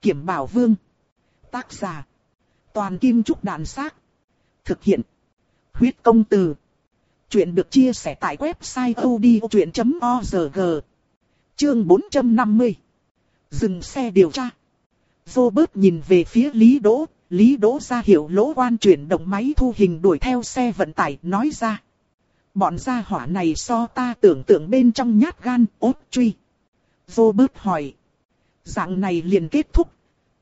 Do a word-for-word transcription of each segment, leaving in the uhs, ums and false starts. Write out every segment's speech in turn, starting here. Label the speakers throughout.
Speaker 1: Kiểm Bảo Vương. Tác giả. Toàn Kim Trúc Đàn Xác. Thực hiện. Huyết Công Từ. Chuyện được chia sẻ tại website odchuyện chấm org. Chương bốn trăm năm mươi. Dừng xe điều tra. Robert nhìn về phía Lý Đỗ. Lý Đỗ ra hiệu Lỗ Quan chuyển động máy thu hình đuổi theo xe vận tải, nói ra. Bọn gia hỏa này so ta tưởng tượng bên trong nhát gan, ốt truy. Robert hỏi. Dạng này liền kết thúc.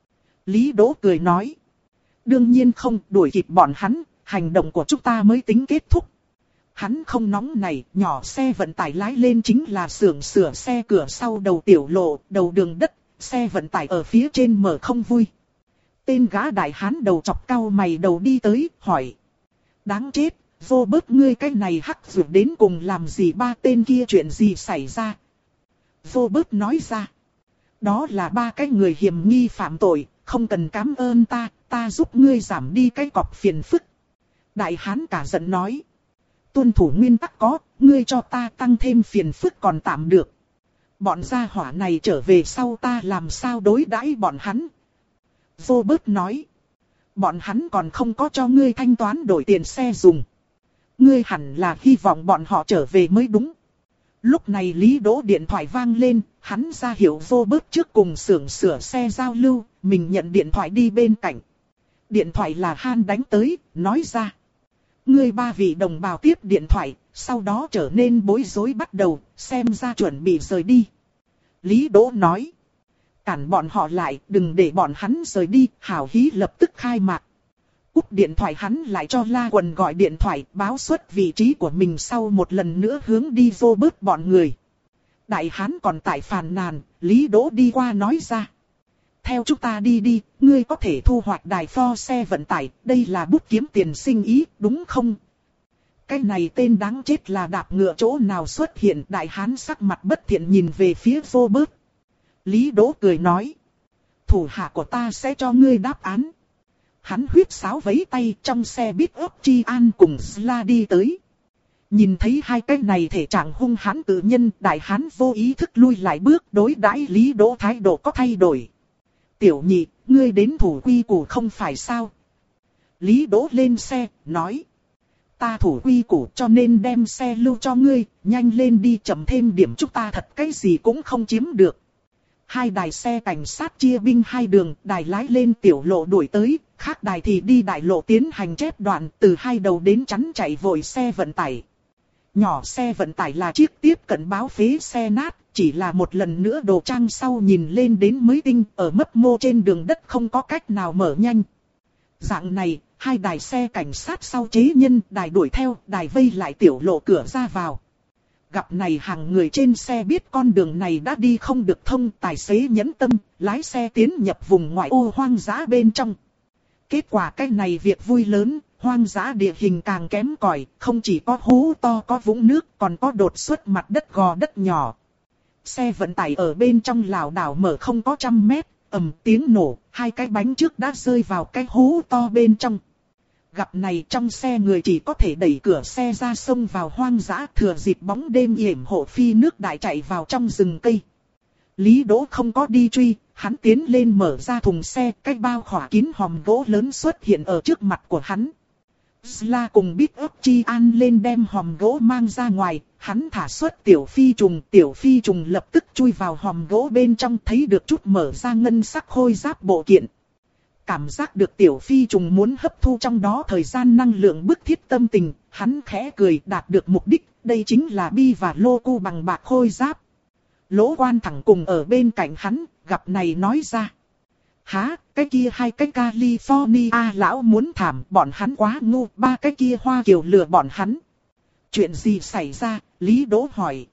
Speaker 1: Lý Đỗ cười nói. Đương nhiên không, đuổi kịp bọn hắn, hành động của chúng ta mới tính kết thúc. Hắn không nóng này, nhỏ xe vận tải lái lên chính là xưởng sửa xe cửa sau đầu tiểu lộ, đầu đường đất, xe vận tải ở phía trên mở không vui. Tên gã đại hán đầu chọc cau mày đầu đi tới, hỏi. Đáng chết, vô bớt ngươi cái này hắc rượu đến cùng làm gì, ba tên kia chuyện gì xảy ra? Vô bớt nói ra. Đó là ba cái người hiểm nghi phạm tội, không cần cảm ơn ta, ta giúp ngươi giảm đi cái cọc phiền phức. Đại hán cả giận nói. Tuân thủ nguyên tắc có, ngươi cho ta tăng thêm phiền phức còn tạm được. Bọn gia hỏa này trở về sau ta làm sao đối đãi bọn hắn? Robert nói. Bọn hắn còn không có cho ngươi thanh toán đổi tiền xe dùng. Ngươi hẳn là hy vọng bọn họ trở về mới đúng. Lúc này Lý Đỗ điện thoại vang lên, hắn ra hiệu Robert trước cùng xưởng sửa xe giao lưu, mình nhận điện thoại đi bên cạnh. Điện thoại là Han đánh tới, nói ra. Ngươi ba vị đồng bào tiếp điện thoại, sau đó trở nên bối rối bắt đầu, xem ra chuẩn bị rời đi. Lý Đỗ nói. Cản bọn họ lại, đừng để bọn hắn rời đi, hảo hí lập tức khai mạc. Cúp điện thoại hắn lại cho La Quần gọi điện thoại, báo xuất vị trí của mình sau một lần nữa hướng đi vô bớt bọn người. Đại hán còn tại phàn nàn, Lý Đỗ đi qua nói ra. Theo chúng ta đi đi, ngươi có thể thu hoạch đài pho xe vận tải, đây là bút kiếm tiền sinh ý, đúng không? Cái này tên đáng chết là đạp ngựa chỗ nào xuất hiện, đại hán sắc mặt bất thiện nhìn về phía vô bớt. Lý Đỗ cười nói. Thủ hạ của ta sẽ cho ngươi đáp án. Hắn huyết sáo vẫy tay, trong xe biết ấp Chi An cùng Sla đi tới. Nhìn thấy hai cái này thể trạng hung hãn tự nhân, đại hán vô ý thức lui lại bước, đối đãi Lý Đỗ thái độ có thay đổi. Tiểu nhị, ngươi đến thủ quy củ không phải sao? Lý Đỗ lên xe, nói. Ta thủ quy củ cho nên đem xe lưu cho ngươi, nhanh lên đi, chậm thêm điểm chúng ta thật cái gì cũng không chiếm được. Hai đài xe cảnh sát chia binh hai đường, đài lái lên tiểu lộ đuổi tới, khác đài thì đi đại lộ tiến hành chép đoạn, từ hai đầu đến chắn chạy vội xe vận tải. Nhỏ xe vận tải là chiếc tiếp cận báo phế xe nát, chỉ là một lần nữa đồ trang sau nhìn lên đến mới tinh, ở mấp mô trên đường đất không có cách nào mở nhanh. Dạng này, hai đài xe cảnh sát sau chế nhân, đài đuổi theo, đài vây lại tiểu lộ cửa ra vào. Gặp này hàng người trên xe biết con đường này đã đi không được thông, tài xế nhẫn tâm, lái xe tiến nhập vùng ngoại ô hoang dã bên trong. Kết quả cái này việc vui lớn, hoang dã địa hình càng kém cỏi, không chỉ có hố to có vũng nước, còn có đột xuất mặt đất gò đất nhỏ. Xe vận tải ở bên trong lảo đảo mở không có trăm mét, ầm tiếng nổ, hai cái bánh trước đã rơi vào cái hố to bên trong. Gặp này trong xe người chỉ có thể đẩy cửa xe ra sông vào hoang dã, thừa dịp bóng đêm yểm hộ phi nước đại chạy vào trong rừng cây. Lý Đỗ không có đi truy, hắn tiến lên mở ra thùng xe, cái bao khỏa kín hòm gỗ lớn xuất hiện ở trước mặt của hắn. Sla cùng biết ấp Chi An lên đem hòm gỗ mang ra ngoài, hắn thả xuất tiểu phi trùng, tiểu phi trùng lập tức chui vào hòm gỗ bên trong, thấy được chút mở ra ngân sắc khôi giáp bộ kiện. Cảm giác được tiểu phi trùng muốn hấp thu trong đó thời gian năng lượng bức thiết tâm tình, hắn khẽ cười, đạt được mục đích, đây chính là bi và lô cu bằng bạc khôi giáp. Lỗ Quan thẳng cùng ở bên cạnh hắn, gặp này nói ra. Há, cái kia hai cái California lão muốn thảm, bọn hắn quá ngu, ba cái kia Hoa Kiều lừa bọn hắn. Chuyện gì xảy ra, Lý Đỗ hỏi.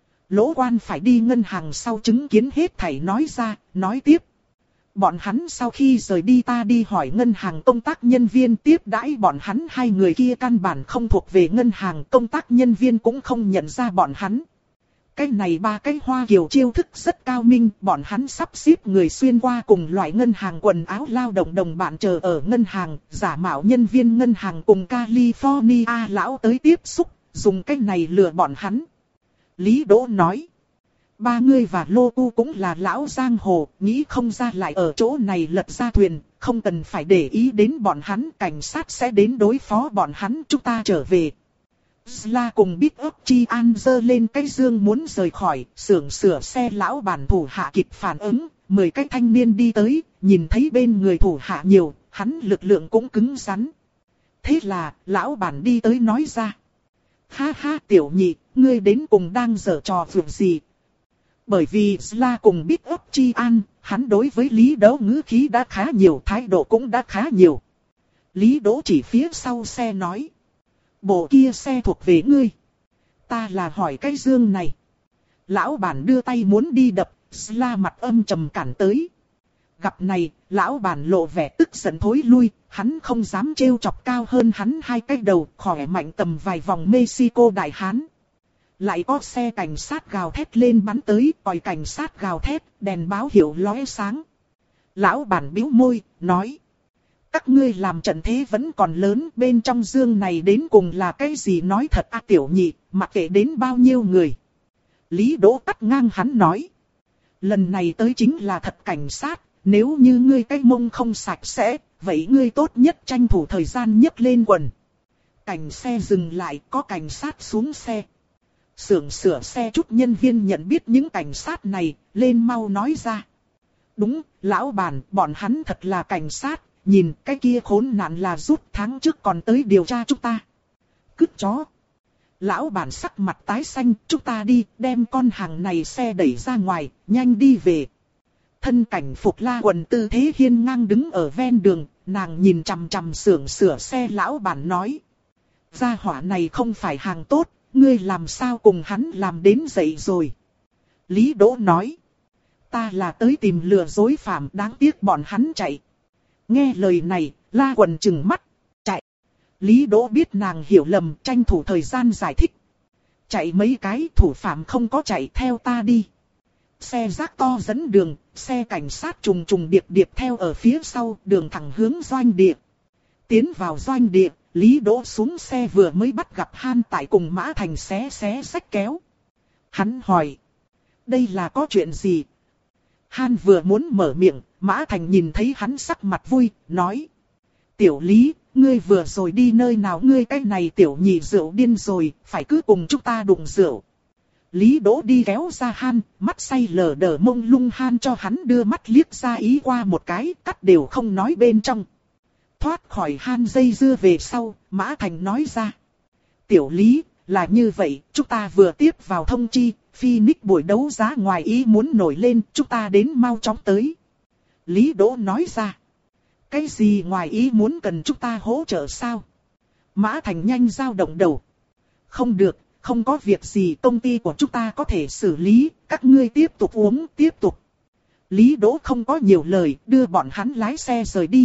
Speaker 1: Lỗ Quan phải đi ngân hàng sau chứng kiến hết thảy nói ra, nói tiếp. Bọn hắn sau khi rời đi ta đi hỏi ngân hàng công tác nhân viên tiếp đãi bọn hắn, hai người kia căn bản không thuộc về ngân hàng, công tác nhân viên cũng không nhận ra bọn hắn. Cái này ba cái Hoa Kiều chiêu thức rất cao minh, bọn hắn sắp xếp người xuyên qua cùng loại ngân hàng quần áo lao động đồng bạn chờ ở ngân hàng, giả mạo nhân viên ngân hàng cùng California lão tới tiếp xúc, dùng cái này lừa bọn hắn. Lý Đỗ nói. ba người và Lô Tu cũng là lão giang hồ, nghĩ không ra lại ở chỗ này lật ra thuyền, không cần phải để ý đến bọn hắn, cảnh sát sẽ đến đối phó bọn hắn, chúng ta trở về. Sla cùng Big Up Chi An giơ lên cái dương muốn rời khỏi, xưởng sửa xe lão bản thủ hạ kịp phản ứng, mười cái thanh niên đi tới, nhìn thấy bên người thủ hạ nhiều, hắn lực lượng cũng cứng rắn. Thế là, lão bản đi tới nói ra. Ha ha tiểu nhị, ngươi đến cùng đang giở trò vượt gì? Bởi vì Sla cùng Big Up Chi An, hắn đối với Lý Đỗ ngữ khí đã khá nhiều, thái độ cũng đã khá nhiều. Lý Đỗ chỉ phía sau xe nói. Bộ kia xe thuộc về ngươi. Ta là hỏi cái dương này. Lão bản đưa tay muốn đi đập, Sla mặt âm trầm cản tới. Gặp này, lão bản lộ vẻ tức giận thối lui, hắn không dám trêu chọc cao hơn hắn hai cái đầu, khỏe mạnh tầm vài vòng Mexico đại hán. Lại có xe cảnh sát gào thét lên bắn tới, còi cảnh sát gào thét, đèn báo hiệu lóe sáng. Lão bản bĩu môi, nói. Các ngươi làm trận thế vẫn còn lớn, bên trong dương này đến cùng là cái gì nói thật à tiểu nhị, mặc kệ đến bao nhiêu người. Lý Đỗ cắt ngang hắn nói. Lần này tới chính là thật cảnh sát, nếu như ngươi cái mông không sạch sẽ, vậy ngươi tốt nhất tranh thủ thời gian nhấc lên quần. Cảnh xe dừng lại, có cảnh sát xuống xe. Xưởng sửa xe chút nhân viên nhận biết những cảnh sát này, lên mau nói ra. Đúng, lão bản, bọn hắn thật là cảnh sát, nhìn cái kia khốn nạn là rút tháng trước còn tới điều tra chúng ta. Cứt chó. Lão bản sắc mặt tái xanh, chúng ta đi, đem con hàng này xe đẩy ra ngoài, nhanh đi về. Thân cảnh Phục La Quần tư thế hiên ngang đứng ở ven đường, nàng nhìn chằm chằm xưởng sửa xe lão bản nói. Gia hỏa này không phải hàng tốt, ngươi làm sao cùng hắn làm đến vậy rồi. Lý Đỗ nói. Ta là tới tìm lừa dối phạm, đáng tiếc bọn hắn chạy. Nghe lời này, La Quần trừng mắt, chạy. Lý Đỗ biết nàng hiểu lầm, tranh thủ thời gian giải thích. Chạy mấy cái, thủ phạm không có chạy, theo ta đi. Xe rác to dẫn đường, xe cảnh sát trùng trùng điệp điệp theo ở phía sau, đường thẳng hướng doanh địa. Tiến vào doanh địa, Lý Đỗ xuống xe vừa mới bắt gặp Han Tại cùng Mã Thành xé xé xách kéo. Hắn hỏi, đây là có chuyện gì? Han vừa muốn mở miệng, Mã Thành nhìn thấy hắn sắc mặt vui, nói. Tiểu Lý, ngươi vừa rồi đi nơi nào, ngươi cái này tiểu nhị rượu điên rồi, phải cứ cùng chúng ta đụng rượu. Lý Đỗ đi kéo ra Han, mắt say lờ đờ mông lung. Han cho hắn đưa mắt liếc ra ý qua một cái, cắt đều không nói bên trong. Thoát khỏi Han dây dưa về sau, Mã Thành nói ra. Tiểu Lý, là như vậy, chúng ta vừa tiếp vào thông chi, Phoenix buổi đấu giá ngoài ý muốn nổi lên, chúng ta đến mau chóng tới. Lý Đỗ nói ra. Cái gì ngoài ý muốn cần chúng ta hỗ trợ sao? Mã Thành nhanh dao động đầu. Không được, không có việc gì, công ty của chúng ta có thể xử lý, các ngươi tiếp tục uống, tiếp tục. Lý Đỗ không có nhiều lời, đưa bọn hắn lái xe rời đi.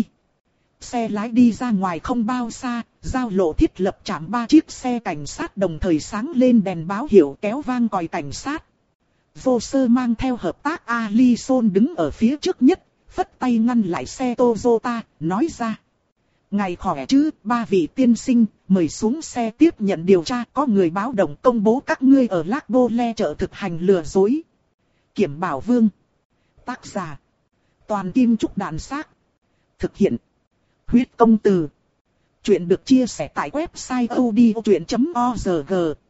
Speaker 1: Xe lái đi ra ngoài không bao xa, giao lộ thiết lập trạm ba chiếc xe cảnh sát đồng thời sáng lên đèn báo hiệu kéo vang còi cảnh sát. Vô Sơ mang theo hợp tác Alison đứng ở phía trước nhất, phất tay ngăn lại xe Toyota, nói ra. Ngài khỏe chứ, ba vị tiên sinh, mời xuống xe tiếp nhận điều tra, có người báo động công bố các ngươi ở Lac Bô Le chợ thực hành lừa dối. Kiểm Bảo Vương. Tác giả. Toàn Kim Trúc Đàn Xác. Thực hiện. Huyết Công Từ. Chuyện được chia sẻ tại website odchuyện chấm org.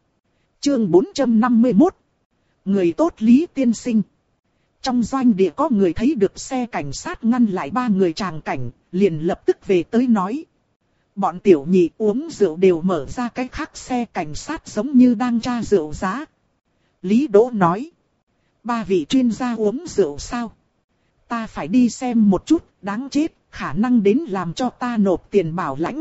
Speaker 1: Chương bốn trăm năm mươi mốt. Người tốt Lý tiên sinh. Trong doanh địa có người thấy được xe cảnh sát ngăn lại ba người tràng cảnh, liền lập tức về tới nói. Bọn tiểu nhị uống rượu đều mở ra cái khác xe cảnh sát giống như đang tra rượu giá. Lý Đỗ nói. Ba vị chuyên gia uống rượu sao? Ta phải đi xem một chút, đáng chết, khả năng đến làm cho ta nộp tiền bảo lãnh.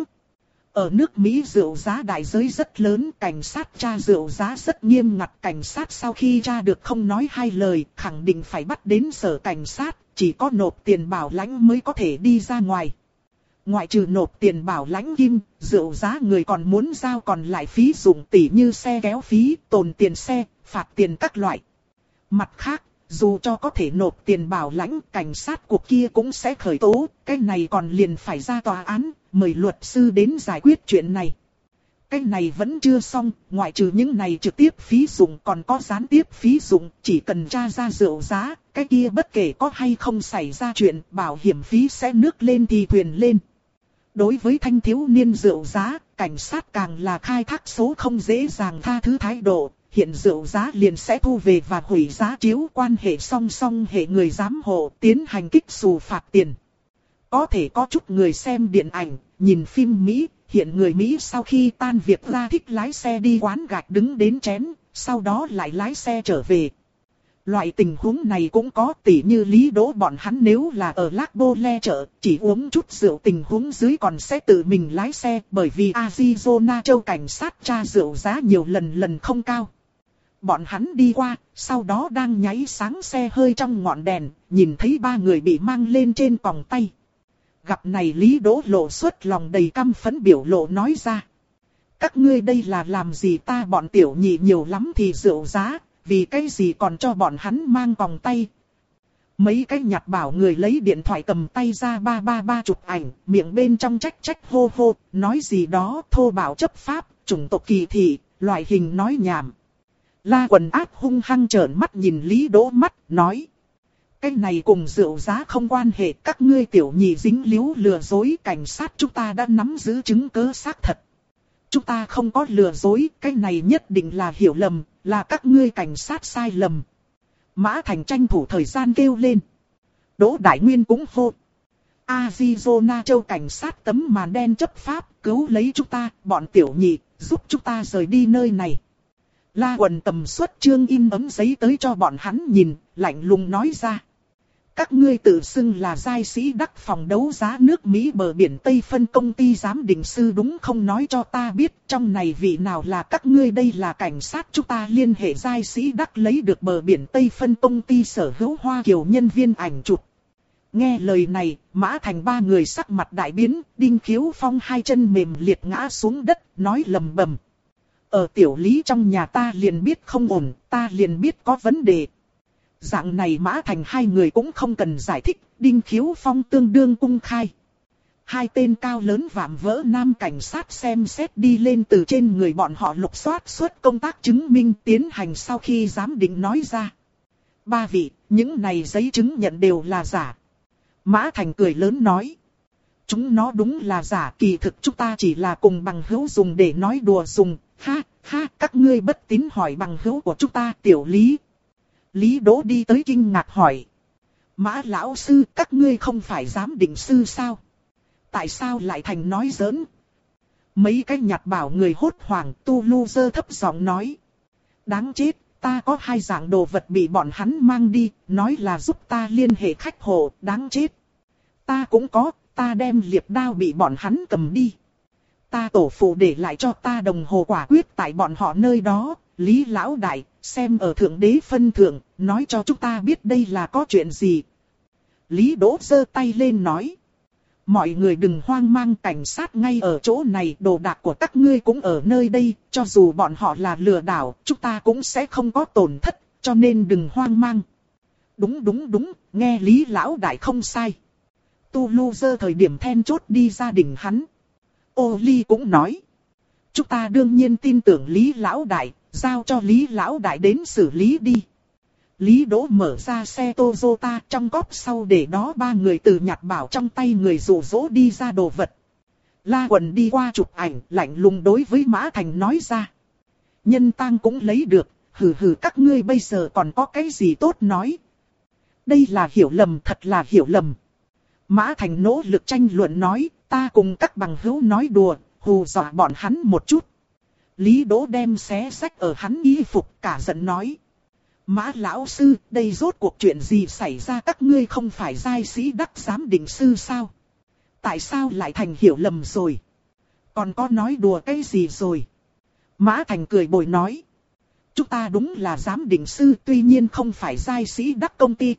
Speaker 1: Ở nước Mỹ rượu giá đại giới rất lớn, cảnh sát tra rượu giá rất nghiêm ngặt. Cảnh sát sau khi tra được không nói hai lời, khẳng định phải bắt đến sở cảnh sát, chỉ có nộp tiền bảo lãnh mới có thể đi ra ngoài. Ngoại trừ nộp tiền bảo lãnh kim, rượu giá người còn muốn giao còn lại phí dụng tỉ như xe kéo phí, tồn tiền xe, phạt tiền các loại. Mặt khác, dù cho có thể nộp tiền bảo lãnh, cảnh sát cuộc kia cũng sẽ khởi tố, cái này còn liền phải ra tòa án, mời luật sư đến giải quyết chuyện này. cái này vẫn chưa xong, ngoại trừ những này trực tiếp phí dụng còn có gián tiếp phí dụng, chỉ cần tra ra rượu giá, cái kia bất kể có hay không xảy ra chuyện, bảo hiểm phí sẽ nước lên thì thuyền lên. Đối với thanh thiếu niên rượu giá, cảnh sát càng là khai thác số không dễ dàng tha thứ thái độ, hiện rượu giá liền sẽ thu về và hủy giá chiếu quan hệ song song hệ người giám hộ tiến hành kích xù phạt tiền. Có thể có chút người xem điện ảnh, nhìn phim Mỹ, hiện người Mỹ sau khi tan việc ra thích lái xe đi quán gạch đứng đến chén, sau đó lại lái xe trở về. Loại tình huống này cũng có, tỉ như Lý Đỗ bọn hắn nếu là ở Lác Bô Le chợ, chỉ uống chút rượu tình huống dưới còn sẽ tự mình lái xe, bởi vì Arizona châu cảnh sát tra rượu giá nhiều lần lần không cao. Bọn hắn đi qua, sau đó đang nháy sáng xe hơi trong ngọn đèn, nhìn thấy ba người bị mang lên trên còng tay. Gặp này Lý Đỗ lộ xuất lòng đầy căm phẫn biểu lộ nói ra. Các ngươi đây là làm gì, ta bọn tiểu nhị nhiều lắm thì rượu giá, vì cái gì còn cho bọn hắn mang còng tay. Mấy cái nhặt bảo người lấy điện thoại cầm tay ra ba ba ba chụp ảnh, miệng bên trong trách trách hô hô, nói gì đó thô bạo chấp pháp, chủng tộc kỳ thị, loại hình nói nhảm. La Quần ác hung hăng trợn mắt nhìn Lý Đỗ mắt, nói. Cái này cùng rượu giá không quan hệ, các ngươi tiểu nhị dính líu lừa dối, cảnh sát chúng ta đã nắm giữ chứng cứ xác thật. Chúng ta không có lừa dối, cái này nhất định là hiểu lầm, là các ngươi cảnh sát sai lầm. Mã Thành tranh thủ thời gian kêu lên. Đỗ Đại Nguyên cũng hô. Arizona châu cảnh sát tấm màn đen chấp pháp, cứu lấy chúng ta, bọn tiểu nhị, giúp chúng ta rời đi nơi này. La Quần tầm xuất chương in ấm giấy tới cho bọn hắn nhìn, lạnh lùng nói ra. Các ngươi tự xưng là giai sĩ đắc phòng đấu giá nước Mỹ bờ biển Tây phân công ty giám định sư đúng không, nói cho ta biết trong này vị nào là các ngươi. Đây là cảnh sát chúng ta liên hệ giai sĩ đắc lấy được bờ biển Tây phân công ty sở hữu Hoa Kiều nhân viên ảnh chụp. Nghe lời này, Mã Thành ba người sắc mặt đại biến, Đinh Khiếu Phong hai chân mềm liệt ngã xuống đất, nói lầm bầm. Ở tiểu Lý trong nhà ta liền biết không ổn, ta liền biết có vấn đề. Dạng này Mã Thành hai người cũng không cần giải thích, Đinh Khiếu Phong tương đương cung khai. Hai tên cao lớn vạm vỡ nam cảnh sát xem xét đi lên từ trên người bọn họ lục soát suốt công tác chứng minh tiến hành sau khi giám định nói ra. Ba vị, những này giấy chứng nhận đều là giả. Mã Thành cười lớn nói. Chúng nó đúng là giả, kỳ thực chúng ta chỉ là cùng bằng hữu dùng để nói đùa dùng. Ha, ha, các ngươi bất tín hỏi bằng hữu của chúng ta tiểu Lý. Lý Đỗ đi tới kinh ngạc hỏi. Mã lão sư, các ngươi không phải giám định sư sao? Tại sao lại thành nói giỡn? Mấy cái nhặt bảo người hốt hoảng, Tu Lu dơ thấp giọng nói. Đáng chết, ta có hai dạng đồ vật bị bọn hắn mang đi, nói là giúp ta liên hệ khách hộ, đáng chết. Ta cũng có, ta đem liệp đao bị bọn hắn cầm đi. Ta tổ phụ để lại cho ta đồng hồ quả quyết tại bọn họ nơi đó, Lý lão đại, xem ở thượng đế phân thượng, nói cho chúng ta biết đây là có chuyện gì. Lý Đỗ giơ tay lên nói. Mọi người đừng hoang mang, cảnh sát ngay ở chỗ này, đồ đạc của các ngươi cũng ở nơi đây, cho dù bọn họ là lừa đảo, chúng ta cũng sẽ không có tổn thất, cho nên đừng hoang mang. Đúng đúng đúng, nghe Lý lão đại không sai. Tu Lu giơ thời điểm then chốt đi gia đình hắn. Ô Ly cũng nói. Chúng ta đương nhiên tin tưởng Lý lão đại, giao cho Lý lão đại đến xử lý đi. Lý Đỗ mở ra xe Toyota, trong cốp sau để đó ba người từ nhặt bảo trong tay người dụ dỗ đi ra đồ vật. La Quần đi qua chụp ảnh, lạnh lùng đối với Mã Thành nói ra. Nhân tang cũng lấy được, hừ hừ, các ngươi bây giờ còn có cái gì tốt nói. Đây là hiểu lầm, thật là hiểu lầm. Mã Thành nỗ lực tranh luận nói, ta cùng các bằng hữu nói đùa, hù dọa bọn hắn một chút. Lý Đỗ đem xé xách ở hắn y phục, cả giận nói. Mã lão sư, đây rốt cuộc chuyện gì xảy ra, các ngươi không phải giai sĩ đắc giám định sư sao? Tại sao lại thành hiểu lầm rồi? Còn có nói đùa cái gì rồi? Mã Thành cười bồi nói. Chúng ta đúng là giám định sư, tuy nhiên không phải giai sĩ đắc công ty.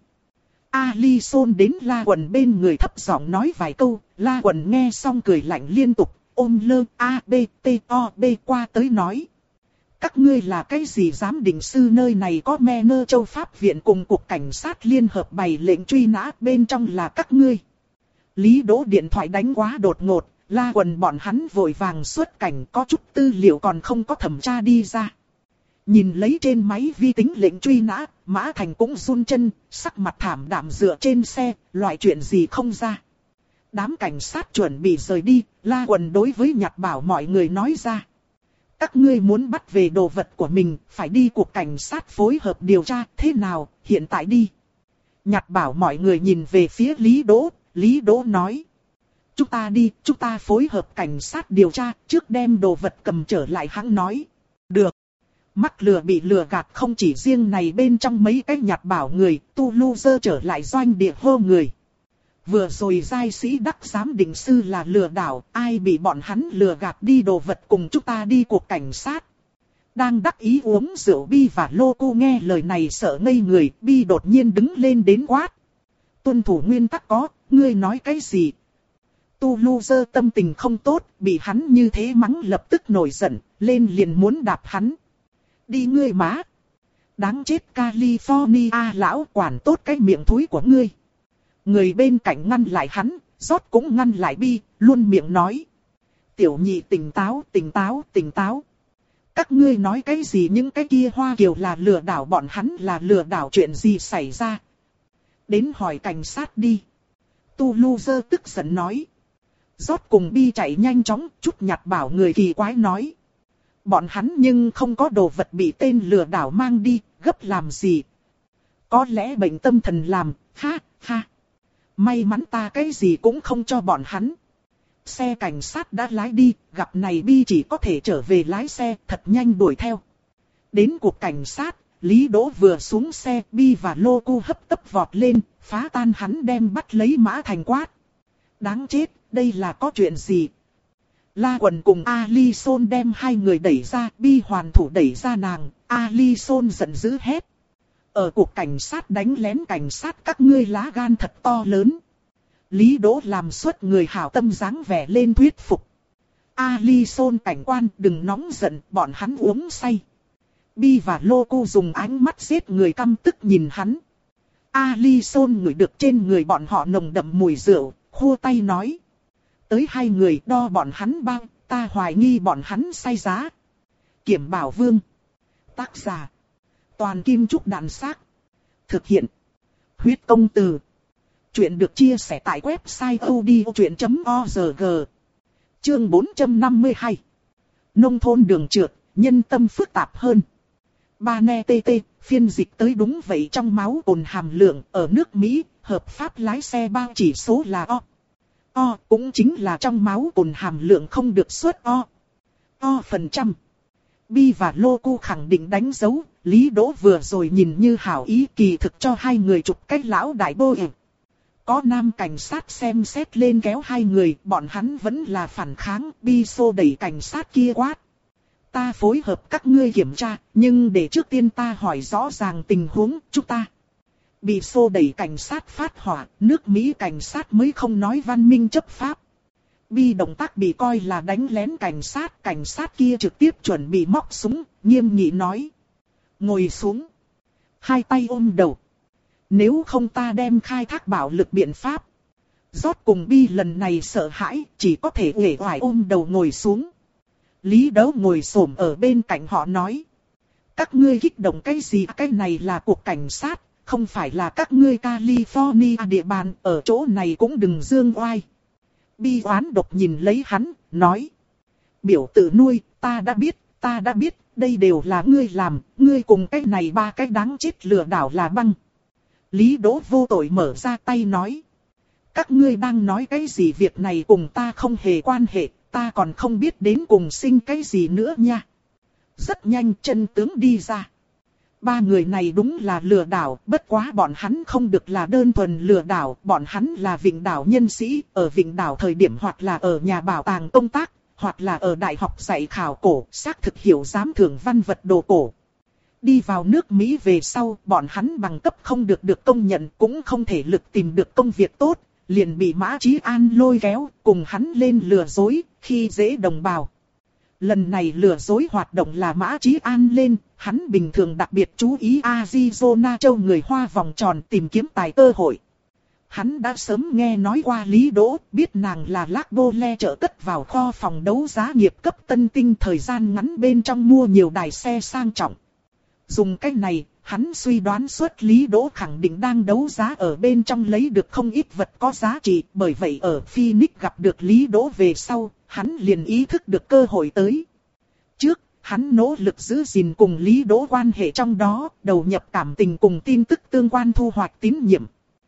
Speaker 1: Alison đến La Quần bên người thấp giọng nói vài câu, La Quần nghe xong cười lạnh liên tục, ôm lơ A B T O B qua tới nói. Các ngươi là cái gì giám định sư, nơi này có Menor châu Pháp viện cùng cục cảnh sát liên hợp bày lệnh truy nã, bên trong là các ngươi. Lý Đỗ điện thoại đánh quá đột ngột, La Quần bọn hắn vội vàng xuất cảnh, có chút tư liệu còn không có thẩm tra đi ra. Nhìn lấy trên máy vi tính lệnh truy nã, Mã Thành cũng run chân, sắc mặt thảm đạm dựa trên xe, loại chuyện gì không ra. Đám cảnh sát chuẩn bị rời đi, La Quần đối với Nhặt Bảo mọi người nói ra. Các ngươi muốn bắt về đồ vật của mình, phải đi cuộc cảnh sát phối hợp điều tra, thế nào, hiện tại đi. Nhặt Bảo mọi người nhìn về phía Lý Đỗ, Lý Đỗ nói. Chúng ta đi, chúng ta phối hợp cảnh sát điều tra, trước đem đồ vật cầm trở lại hắn nói. Được. Mắc lừa bị lừa gạt không chỉ riêng này bên trong mấy cái Nhặt Bảo người, tu lu dơ trở lại doanh địa hô người. Vừa rồi giai sĩ đắc giám định sư là lừa đảo, ai bị bọn hắn lừa gạt đi đồ vật cùng chúng ta đi cuộc cảnh sát. Đang đắc ý uống rượu Bi và Lô Cô nghe lời này sợ ngây người, Bi đột nhiên đứng lên đến quát. Tuân thủ nguyên tắc có, ngươi nói cái gì? Tu Lu Dơ tâm tình không tốt, bị hắn như thế mắng lập tức nổi giận, lên liền muốn đạp hắn. Đi ngươi má! Đáng chết California lão, quản tốt cái miệng thúi của ngươi. Người bên cạnh ngăn lại hắn, Rót cũng ngăn lại Bi, luôn miệng nói. Tiểu nhị tỉnh táo, tỉnh táo, tỉnh táo. Các ngươi nói cái gì, những cái kia Hoa Kiều là lừa đảo, bọn hắn là lừa đảo, chuyện gì xảy ra? Đến hỏi cảnh sát đi. Tu Lu Dơ tức giận nói. Rót cùng Bi chạy nhanh chóng, chút Nhặt Bảo người kỳ quái nói. Bọn hắn nhưng không có đồ vật bị tên lừa đảo mang đi, gấp làm gì? Có lẽ bệnh tâm thần làm, ha, ha. May mắn ta cái gì cũng không cho bọn hắn. Xe cảnh sát đã lái đi, gặp này Bi chỉ có thể trở về lái xe, thật nhanh đuổi theo. Đến cuộc cảnh sát, Lý Đỗ vừa xuống xe, Bi và Lô Cô hấp tấp vọt lên, phá tan hắn đem bắt lấy Mã Thành quát. Đáng chết, đây là có chuyện gì? La Quần cùng Alison đem hai người đẩy ra, Bi hoàn thủ đẩy ra nàng, Alison giận dữ hét. Ở cuộc cảnh sát đánh lén cảnh sát các ngươi lá gan thật to lớn. Lý Đỗ làm suốt người hảo tâm dáng vẻ lên thuyết phục. Alison cảnh quan đừng nóng giận, bọn hắn uống say. Bi và Lô Cô dùng ánh mắt giết người căm tức nhìn hắn. Alison ngửi được trên người bọn họ nồng đậm mùi rượu, khua tay nói. Tới hai người đo bọn hắn bao, ta hoài nghi bọn hắn say giá. Kiểm Bảo Vương. Tác giả. Toàn Kim Trúc Đàn Xác. Thực hiện. Huyết Công Từ. Chuyện được chia sẻ tại website odchuyện chấm org. Chương bốn trăm năm mươi hai. Nông thôn đường trượt, nhân tâm phức tạp hơn. Ba ne tê tê, phiên dịch tới đúng vậy, trong máu cồn hàm lượng ở nước Mỹ, hợp pháp lái xe bao chỉ số là O. O cũng chính là trong máu cồn hàm lượng không được xuất O. O phần trăm. Bi và Lô Cô khẳng định đánh dấu, Lý Đỗ vừa rồi nhìn như hảo ý, kỳ thực cho hai người chụp cái lão đại bôi. Có nam cảnh sát xem xét lên kéo hai người, bọn hắn vẫn là phản kháng, Bi xô đẩy cảnh sát kia quát. Ta phối hợp các ngươi kiểm tra, nhưng để trước tiên ta hỏi rõ ràng tình huống, chúng ta. Bị xô đẩy cảnh sát phát hỏa, nước Mỹ cảnh sát mới không nói văn minh chấp pháp. Bi động tác bị coi là đánh lén cảnh sát, cảnh sát kia trực tiếp chuẩn bị móc súng, nghiêm nghị nói. Ngồi xuống. Hai tay ôm đầu. Nếu không ta đem khai thác bạo lực biện pháp. Rót cùng Bi lần này sợ hãi, chỉ có thể uể oải ôm đầu ngồi xuống. Lý Đỗ ngồi xổm ở bên cạnh họ nói. Các ngươi kích động cái gì, cái này là cuộc cảnh sát, không phải là các ngươi California địa bàn, ở chỗ này cũng đừng dương oai. Bi oán độc nhìn lấy hắn, nói. Biểu tự nuôi, ta đã biết, ta đã biết, đây đều là ngươi làm, ngươi cùng cái này ba cái đáng chết lừa đảo là băng. Lý Đỗ vô tội mở ra tay nói. Các ngươi đang nói cái gì, việc này cùng ta không hề quan hệ, ta còn không biết đến cùng sinh cái gì nữa nha. Rất nhanh chân tướng đi ra. Ba người này đúng là lừa đảo, bất quá bọn hắn không được là đơn thuần lừa đảo, bọn hắn là vịnh đảo nhân sĩ, ở vịnh đảo thời điểm hoặc là ở nhà bảo tàng công tác, hoặc là ở đại học dạy khảo cổ, xác thực hiểu giám thưởng văn vật đồ cổ. Đi vào nước Mỹ về sau, bọn hắn bằng cấp không được được công nhận, cũng không thể lực tìm được công việc tốt, liền bị Mã Chí An lôi kéo, cùng hắn lên lừa dối, khi dễ đồng bào. Lần này lừa dối hoạt động là Mã Chí An lên, hắn bình thường đặc biệt chú ý Arizona châu người Hoa vòng tròn tìm kiếm tài cơ hội. Hắn đã sớm nghe nói qua Lý Đỗ, biết nàng là Lác Bô Le trợ cất vào kho phòng đấu giá nghiệp cấp tân tinh, thời gian ngắn bên trong mua nhiều đài xe sang trọng. Dùng cách này, hắn suy đoán suốt Lý Đỗ khẳng định đang đấu giá ở bên trong lấy được không ít vật có giá trị, bởi vậy ở Phoenix gặp được Lý Đỗ về sau, hắn liền ý thức được cơ hội tới. Trước, hắn nỗ lực giữ gìn cùng Lý Đỗ quan hệ trong đó, đầu nhập cảm tình cùng tin tức tương quan thu hoạch tín nhiệm.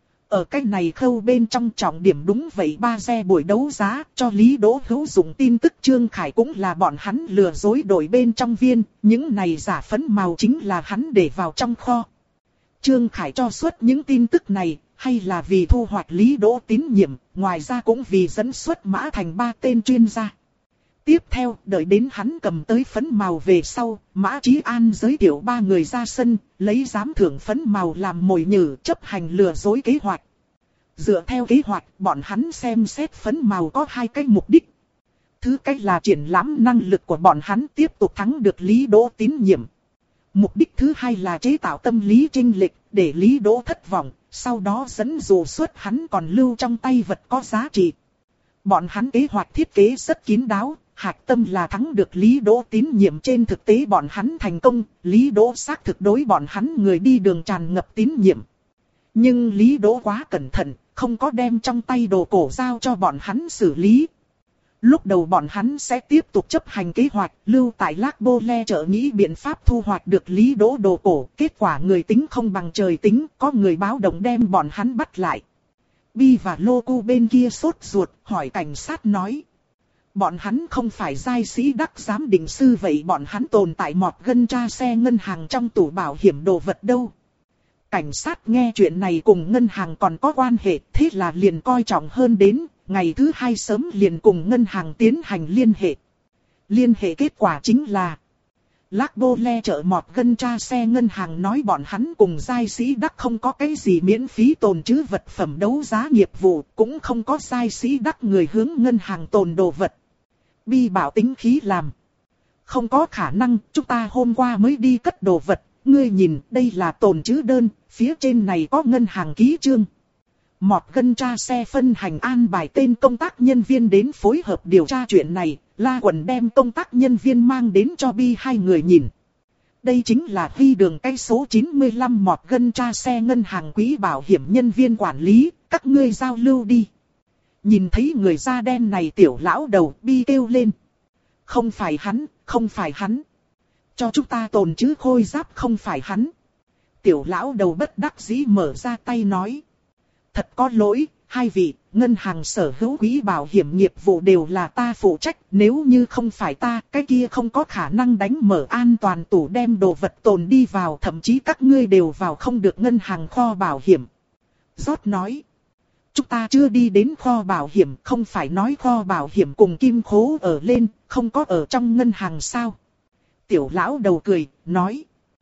Speaker 1: Ở cách này khâu bên trong trọng điểm đúng vậy ba xe buổi đấu giá, cho Lý Đỗ hữu dụng tin tức. Trương Khải cũng là bọn hắn lừa dối đổi bên trong viên, những này giả phấn màu chính là hắn để vào trong kho. Trương Khải cho xuất những tin tức này, hay là vì thu hoạch Lý Đỗ tín nhiệm, ngoài ra cũng vì dẫn xuất Mã Thành ba tên chuyên gia. Tiếp theo, đợi đến hắn cầm tới phấn màu về sau, Mã Chí An giới thiệu ba người ra sân, lấy giám thưởng phấn màu làm mồi nhử, chấp hành lừa dối kế hoạch. Dựa theo kế hoạch, bọn hắn xem xét phấn màu có hai cái mục đích. Thứ cách là triển lãm năng lực của bọn hắn tiếp tục thắng được Lý Đỗ tín nhiệm. Mục đích thứ hai là chế tạo tâm lý chênh lệch, để Lý Đỗ thất vọng, sau đó dẫn dụ suốt hắn còn lưu trong tay vật có giá trị. Bọn hắn kế hoạch thiết kế rất kín đáo. Hạch tâm là thắng được Lý Đỗ tín nhiệm, trên thực tế bọn hắn thành công, Lý Đỗ xác thực đối bọn hắn người đi đường tràn ngập tín nhiệm. Nhưng Lý Đỗ quá cẩn thận, không có đem trong tay đồ cổ giao cho bọn hắn xử lý. Lúc đầu bọn hắn sẽ tiếp tục chấp hành kế hoạch, lưu tại Lác Bô Le chợ nghĩ biện pháp thu hoạch được Lý Đỗ đồ cổ. Kết quả người tính không bằng trời tính, có người báo động đem bọn hắn bắt lại. Bi và Lô Cu bên kia sốt ruột, hỏi cảnh sát nói. Bọn hắn không phải giai sĩ đắc giám định sư, vậy bọn hắn tồn tại mọt gân tra xe ngân hàng trong tủ bảo hiểm đồ vật đâu. Cảnh sát nghe chuyện này cùng ngân hàng còn có quan hệ, thế là liền coi trọng hơn đến, ngày thứ hai sớm liền cùng ngân hàng tiến hành liên hệ. Liên hệ kết quả chính là Lác Bô Le chợ mọt gân tra xe ngân hàng nói bọn hắn cùng giai sĩ đắc không có cái gì miễn phí tồn trữ vật phẩm đấu giá nghiệp vụ, cũng không có giai sĩ đắc người hướng ngân hàng tồn đồ vật. Bi bảo tính khí làm. Không có khả năng, chúng ta hôm qua mới đi cất đồ vật, ngươi nhìn đây là tồn trữ đơn, phía trên này có ngân hàng ký chương. Mọt gân tra xe phân hành an bài tên công tác nhân viên đến phối hợp điều tra chuyện này, La Quần đem công tác nhân viên mang đến cho Bi hai người nhìn. Đây chính là ghi đường cái số chín mươi lăm mọt gân tra xe ngân hàng quỹ bảo hiểm nhân viên quản lý, các ngươi giao lưu đi. Nhìn thấy người da đen này tiểu lão đầu, Bi kêu lên. Không phải hắn, không phải hắn. Cho chúng ta tồn chứ khôi giáp không phải hắn. Tiểu lão đầu bất đắc dĩ mở ra tay nói. Thật có lỗi, hai vị, ngân hàng sở hữu quỹ bảo hiểm nghiệp vụ đều là ta phụ trách. Nếu như không phải ta, cái kia không có khả năng đánh mở an toàn tủ đem đồ vật tồn đi vào. Thậm chí các ngươi đều vào không được ngân hàng kho bảo hiểm. Rót nói. Chúng ta chưa đi đến kho bảo hiểm, không phải nói kho bảo hiểm cùng kim khố ở lên, không có ở trong ngân hàng sao. Tiểu lão đầu cười, nói.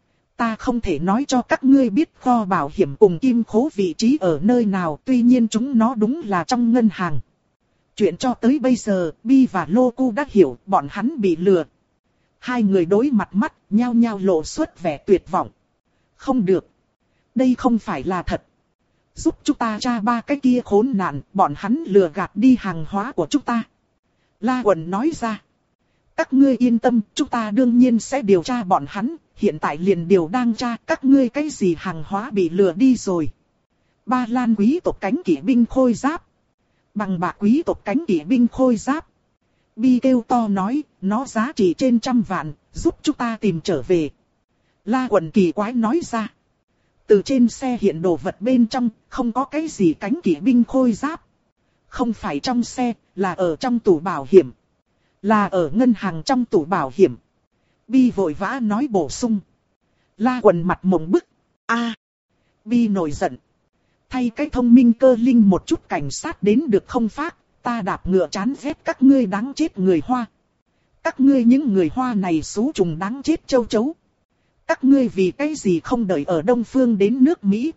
Speaker 1: Ta không thể nói cho các ngươi biết kho bảo hiểm cùng kim khố vị trí ở nơi nào, tuy nhiên chúng nó đúng là trong ngân hàng. Chuyện cho tới bây giờ, Bi và Lô Cu đã hiểu, bọn hắn bị lừa. Hai người đối mặt mắt, nhao nhao lộ xuất vẻ tuyệt vọng. Không được. Đây không phải là thật. Giúp chúng ta tra ba cái kia khốn nạn, bọn hắn lừa gạt đi hàng hóa của chúng ta. La Quần nói ra. Các ngươi yên tâm, chúng ta đương nhiên sẽ điều tra bọn hắn, hiện tại liền điều đang tra các ngươi cái gì hàng hóa bị lừa đi rồi. Ba Lan quý tộc cánh kỵ binh khôi giáp. Bằng bạc quý tộc cánh kỵ binh khôi giáp. Bi kêu to nói, nó giá trị trên trăm vạn, giúp chúng ta tìm trở về. La Quần kỳ quái nói ra. Từ trên xe hiện đồ vật bên trong, không có cái gì cánh kỵ binh khôi giáp. Không phải trong xe, là ở trong tủ bảo hiểm. Là ở ngân hàng trong tủ bảo hiểm. Bi vội vã nói bổ sung. La Quần mặt mộng bức. A. Bi nổi giận. Thay cái thông minh cơ linh một chút cảnh sát đến được không phát. Ta đạp ngựa chán ghét các ngươi đáng chết người Hoa. Các ngươi những người Hoa này xú trùng đáng chết châu chấu. Các ngươi vì cái gì không đợi ở Đông Phương đến nước Mỹ.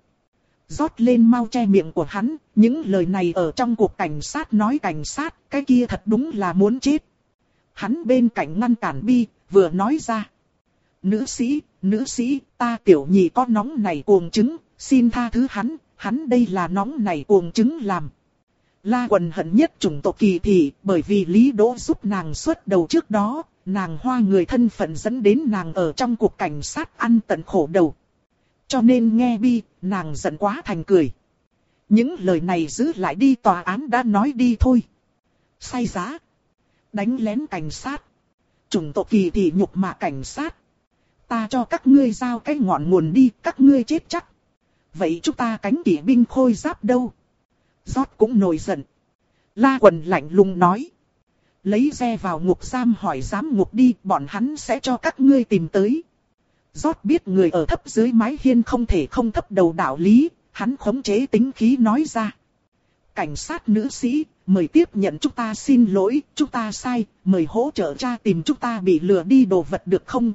Speaker 1: Rót lên mau che miệng của hắn. Những lời này ở trong cuộc cảnh sát nói cảnh sát. Cái kia thật đúng là muốn chết. Hắn bên cạnh ngăn cản Bi, vừa nói ra. Nữ sĩ, nữ sĩ, ta tiểu nhị có nóng này cuồng chứng, xin tha thứ hắn, hắn đây là nóng nảy cuồng chứng làm. La Quần hận nhất chủng tộc Kỳ Thị, bởi vì Lý Đỗ giúp nàng xuất đầu trước đó, nàng hoa người thân phận dẫn đến nàng ở trong cuộc cảnh sát ăn tận khổ đầu. Cho nên nghe Bi, nàng giận quá thành cười. Những lời này giữ lại đi tòa án đã nói đi thôi. Say giá. Đánh lén cảnh sát. Chủng tộc Kỳ Thị nhục mạ cảnh sát. Ta cho các ngươi giao cái ngọn nguồn đi, các ngươi chết chắc. Vậy chúng ta cánh kỵ binh khôi giáp đâu? Rót cũng nổi giận. La Quần lạnh lùng nói. Lấy xe vào ngục giam hỏi giám ngục đi, bọn hắn sẽ cho các ngươi tìm tới. Rót biết người ở thấp dưới mái hiên không thể không thấp đầu đạo lý, hắn khống chế tính khí nói ra. Cảnh sát nữ sĩ, mời tiếp nhận chúng ta xin lỗi, chúng ta sai, mời hỗ trợ cha tìm chúng ta bị lừa đi đồ vật được không?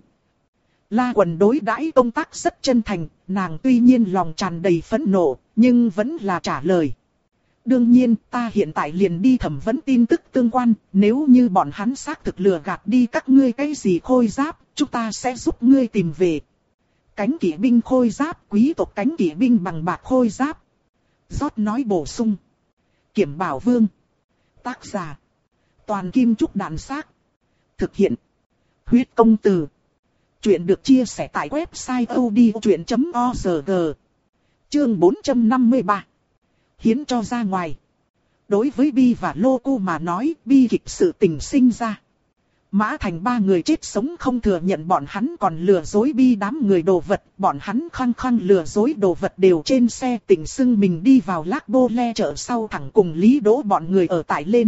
Speaker 1: La Quần đối đãi công tác rất chân thành, nàng tuy nhiên lòng tràn đầy phẫn nộ, nhưng vẫn là trả lời. Đương nhiên, ta hiện tại liền đi thẩm vấn tin tức tương quan, nếu như bọn hắn xác thực lừa gạt đi các ngươi cái gì khôi giáp, chúng ta sẽ giúp ngươi tìm về. Cánh kỵ binh khôi giáp, quý tộc cánh kỵ binh bằng bạc khôi giáp. Rót nói bổ sung. Kiểm Bảo Vương. Tác giả. Toàn Kim Trúc Đàn Xác. Thực hiện. Huyết Công Từ. Chuyện được chia sẻ tại website odchuyện chấm org. Chương bốn trăm năm mươi ba. Hiến cho ra ngoài. Đối với Bi và Lô Cu mà nói, bi kịch sự tình sinh ra. Mã Thành ba người chết sống không thừa nhận bọn hắn còn lừa dối Bi đám người đồ vật. Bọn hắn khăng khăng lừa dối đồ vật đều trên xe, tỉnh xưng mình đi vào Lác Bô Le chợ sau thẳng cùng Lý Đỗ bọn người ở tại lên.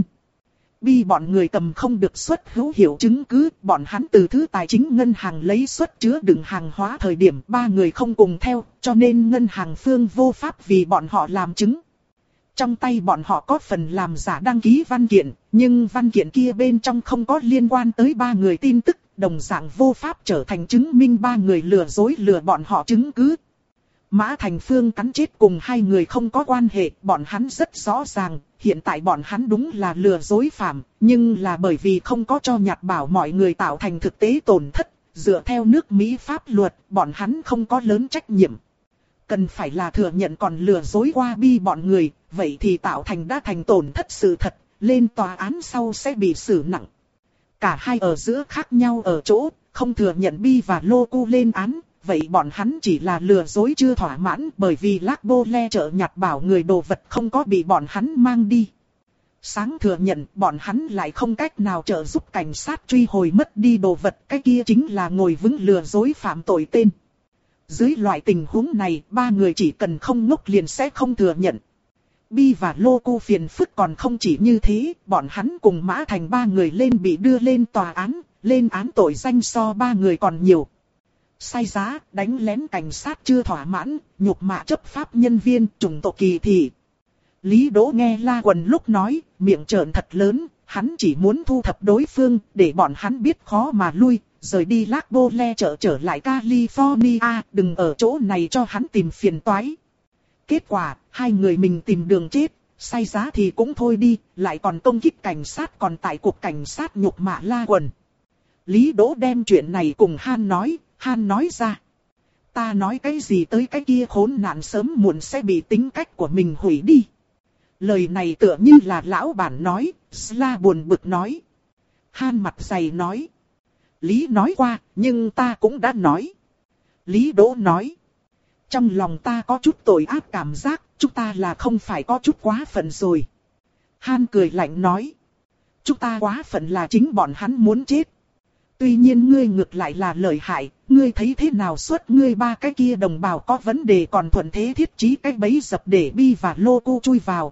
Speaker 1: Bi bọn người cầm không được xuất hữu hiệu chứng cứ, bọn hắn từ thứ tài chính ngân hàng lấy xuất chứa đựng hàng hóa thời điểm ba người không cùng theo, cho nên ngân hàng phương vô pháp vì bọn họ làm chứng. Trong tay bọn họ có phần làm giả đăng ký văn kiện, nhưng văn kiện kia bên trong không có liên quan tới ba người tin tức, đồng dạng vô pháp trở thành chứng minh ba người lừa dối lừa bọn họ chứng cứ. Mã Thành Phương cắn chết cùng hai người không có quan hệ, bọn hắn rất rõ ràng, hiện tại bọn hắn đúng là lừa dối phạm, nhưng là bởi vì không có cho nhặt bảo mọi người tạo thành thực tế tổn thất, dựa theo nước Mỹ pháp luật, bọn hắn không có lớn trách nhiệm. Cần phải là thừa nhận còn lừa dối qua Bi bọn người, vậy thì tạo thành đã thành tổn thất sự thật, lên tòa án sau sẽ bị xử nặng. Cả hai ở giữa khác nhau ở chỗ, không thừa nhận Bi và Lô Cu lên án, vậy bọn hắn chỉ là lừa dối chưa thỏa mãn bởi vì Lác Bô Le chợ nhặt bảo người đồ vật không có bị bọn hắn mang đi. Sáng thừa nhận bọn hắn lại không cách nào trợ giúp cảnh sát truy hồi mất đi đồ vật, cái kia chính là ngồi vững lừa dối phạm tội tên. Dưới loại tình huống này, ba người chỉ cần không ngốc liền sẽ không thừa nhận. Bi và Lô Cu phiền phức còn không chỉ như thế, bọn hắn cùng Mã Thành ba người lên bị đưa lên tòa án, lên án tội danh so ba người còn nhiều. Sai giá, đánh lén cảnh sát chưa thỏa mãn, nhục mạ chấp pháp nhân viên, chủng tộc Kỳ Thị. Lý Đỗ nghe La Quần lúc nói, miệng trợn thật lớn, hắn chỉ muốn thu thập đối phương, để bọn hắn biết khó mà lui, rời đi Lác Bô Le chợ trở lại California, đừng ở chỗ này cho hắn tìm phiền toái. Kết quả, hai người mình tìm đường chết, sai giá thì cũng thôi đi, lại còn công kích cảnh sát còn tại cục cảnh sát nhục mạ La Quần. Lý Đỗ đem chuyện này cùng Han nói, Han nói ra. Ta nói cái gì tới cái kia khốn nạn sớm muộn sẽ bị tính cách của mình hủy đi. Lời này tựa như là lão bản nói, Sla buồn bực nói. Han mặt dày nói. Lý nói qua, nhưng ta cũng đã nói. Lý Đỗ nói. Trong lòng ta có chút tội ác cảm giác, chúng ta là không phải có chút quá phận rồi. Han cười lạnh nói. Chúng ta quá phận là chính bọn hắn muốn chết. Tuy nhiên ngươi ngược lại là lợi hại, ngươi thấy thế nào suốt ngươi ba cái kia đồng bào có vấn đề còn thuận thế thiết trí cái bẫy dập để Bi và Lô Cu chui vào.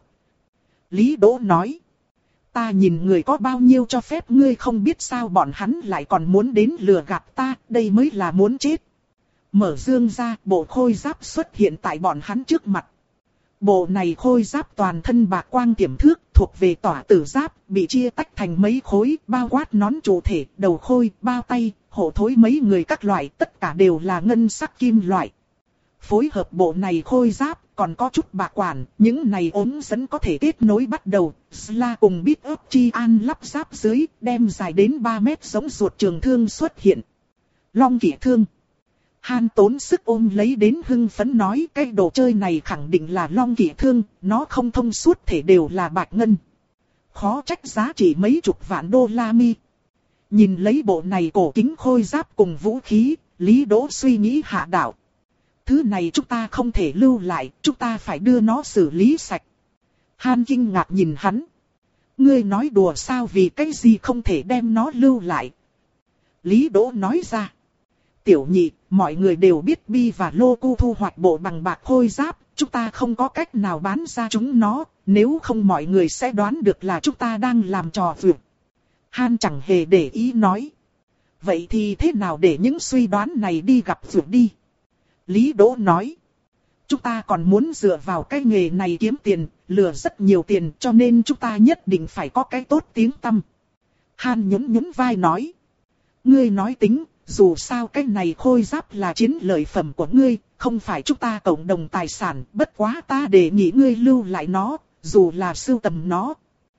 Speaker 1: Lý Đỗ nói. Ta nhìn người có bao nhiêu cho phép ngươi không biết sao bọn hắn lại còn muốn đến lừa gạt ta, đây mới là muốn chết. Mở dương ra, bộ khôi giáp xuất hiện tại bọn hắn trước mặt. Bộ này khôi giáp toàn thân bạc quang tiềm thước, thuộc về tỏa tử giáp, bị chia tách thành mấy khối, bao quát nón chủ thể, đầu khôi, bao tay, hộ thối mấy người các loại, tất cả đều là ngân sắc kim loại. Phối hợp bộ này khôi giáp, còn có chút bạc quản, những này ống dẫn có thể kết nối bắt đầu, Sla cùng Bit ấp Chi An lắp ráp dưới, đem dài đến ba mét giống ruột trường thương xuất hiện. Long kỵ thương. Han tốn sức ôm lấy đến hưng phấn nói cái đồ chơi này khẳng định là long kỵ thương, nó không thông suốt thể đều là bạch ngân. Khó trách giá trị mấy chục vạn đô la mi. Nhìn lấy bộ này cổ kính khôi giáp cùng vũ khí, Lý Đỗ suy nghĩ hạ đạo. Thứ này chúng ta không thể lưu lại, chúng ta phải đưa nó xử lý sạch. Han kinh ngạc nhìn hắn. Ngươi nói đùa sao, vì cái gì không thể đem nó lưu lại? Lý Đỗ nói ra. Tiểu nhị, mọi người đều biết Bi và Lô Cu thu hoạch bộ bằng bạc khôi giáp, chúng ta không có cách nào bán ra chúng nó, nếu không mọi người sẽ đoán được là chúng ta đang làm trò vượt. Han chẳng hề để ý nói. Vậy thì thế nào để những suy đoán này đi gặp vượt đi? Lý Đỗ nói. Chúng ta còn muốn dựa vào cái nghề này kiếm tiền, lừa rất nhiều tiền, cho nên chúng ta nhất định phải có cái tốt tiếng tăm. Han nhún nhún vai nói. Ngươi nói tính, dù sao cái này khôi giáp là chiến lợi phẩm của ngươi, không phải chúng ta cộng đồng tài sản, bất quá ta đề nghị ngươi lưu lại nó, dù là sưu tầm nó.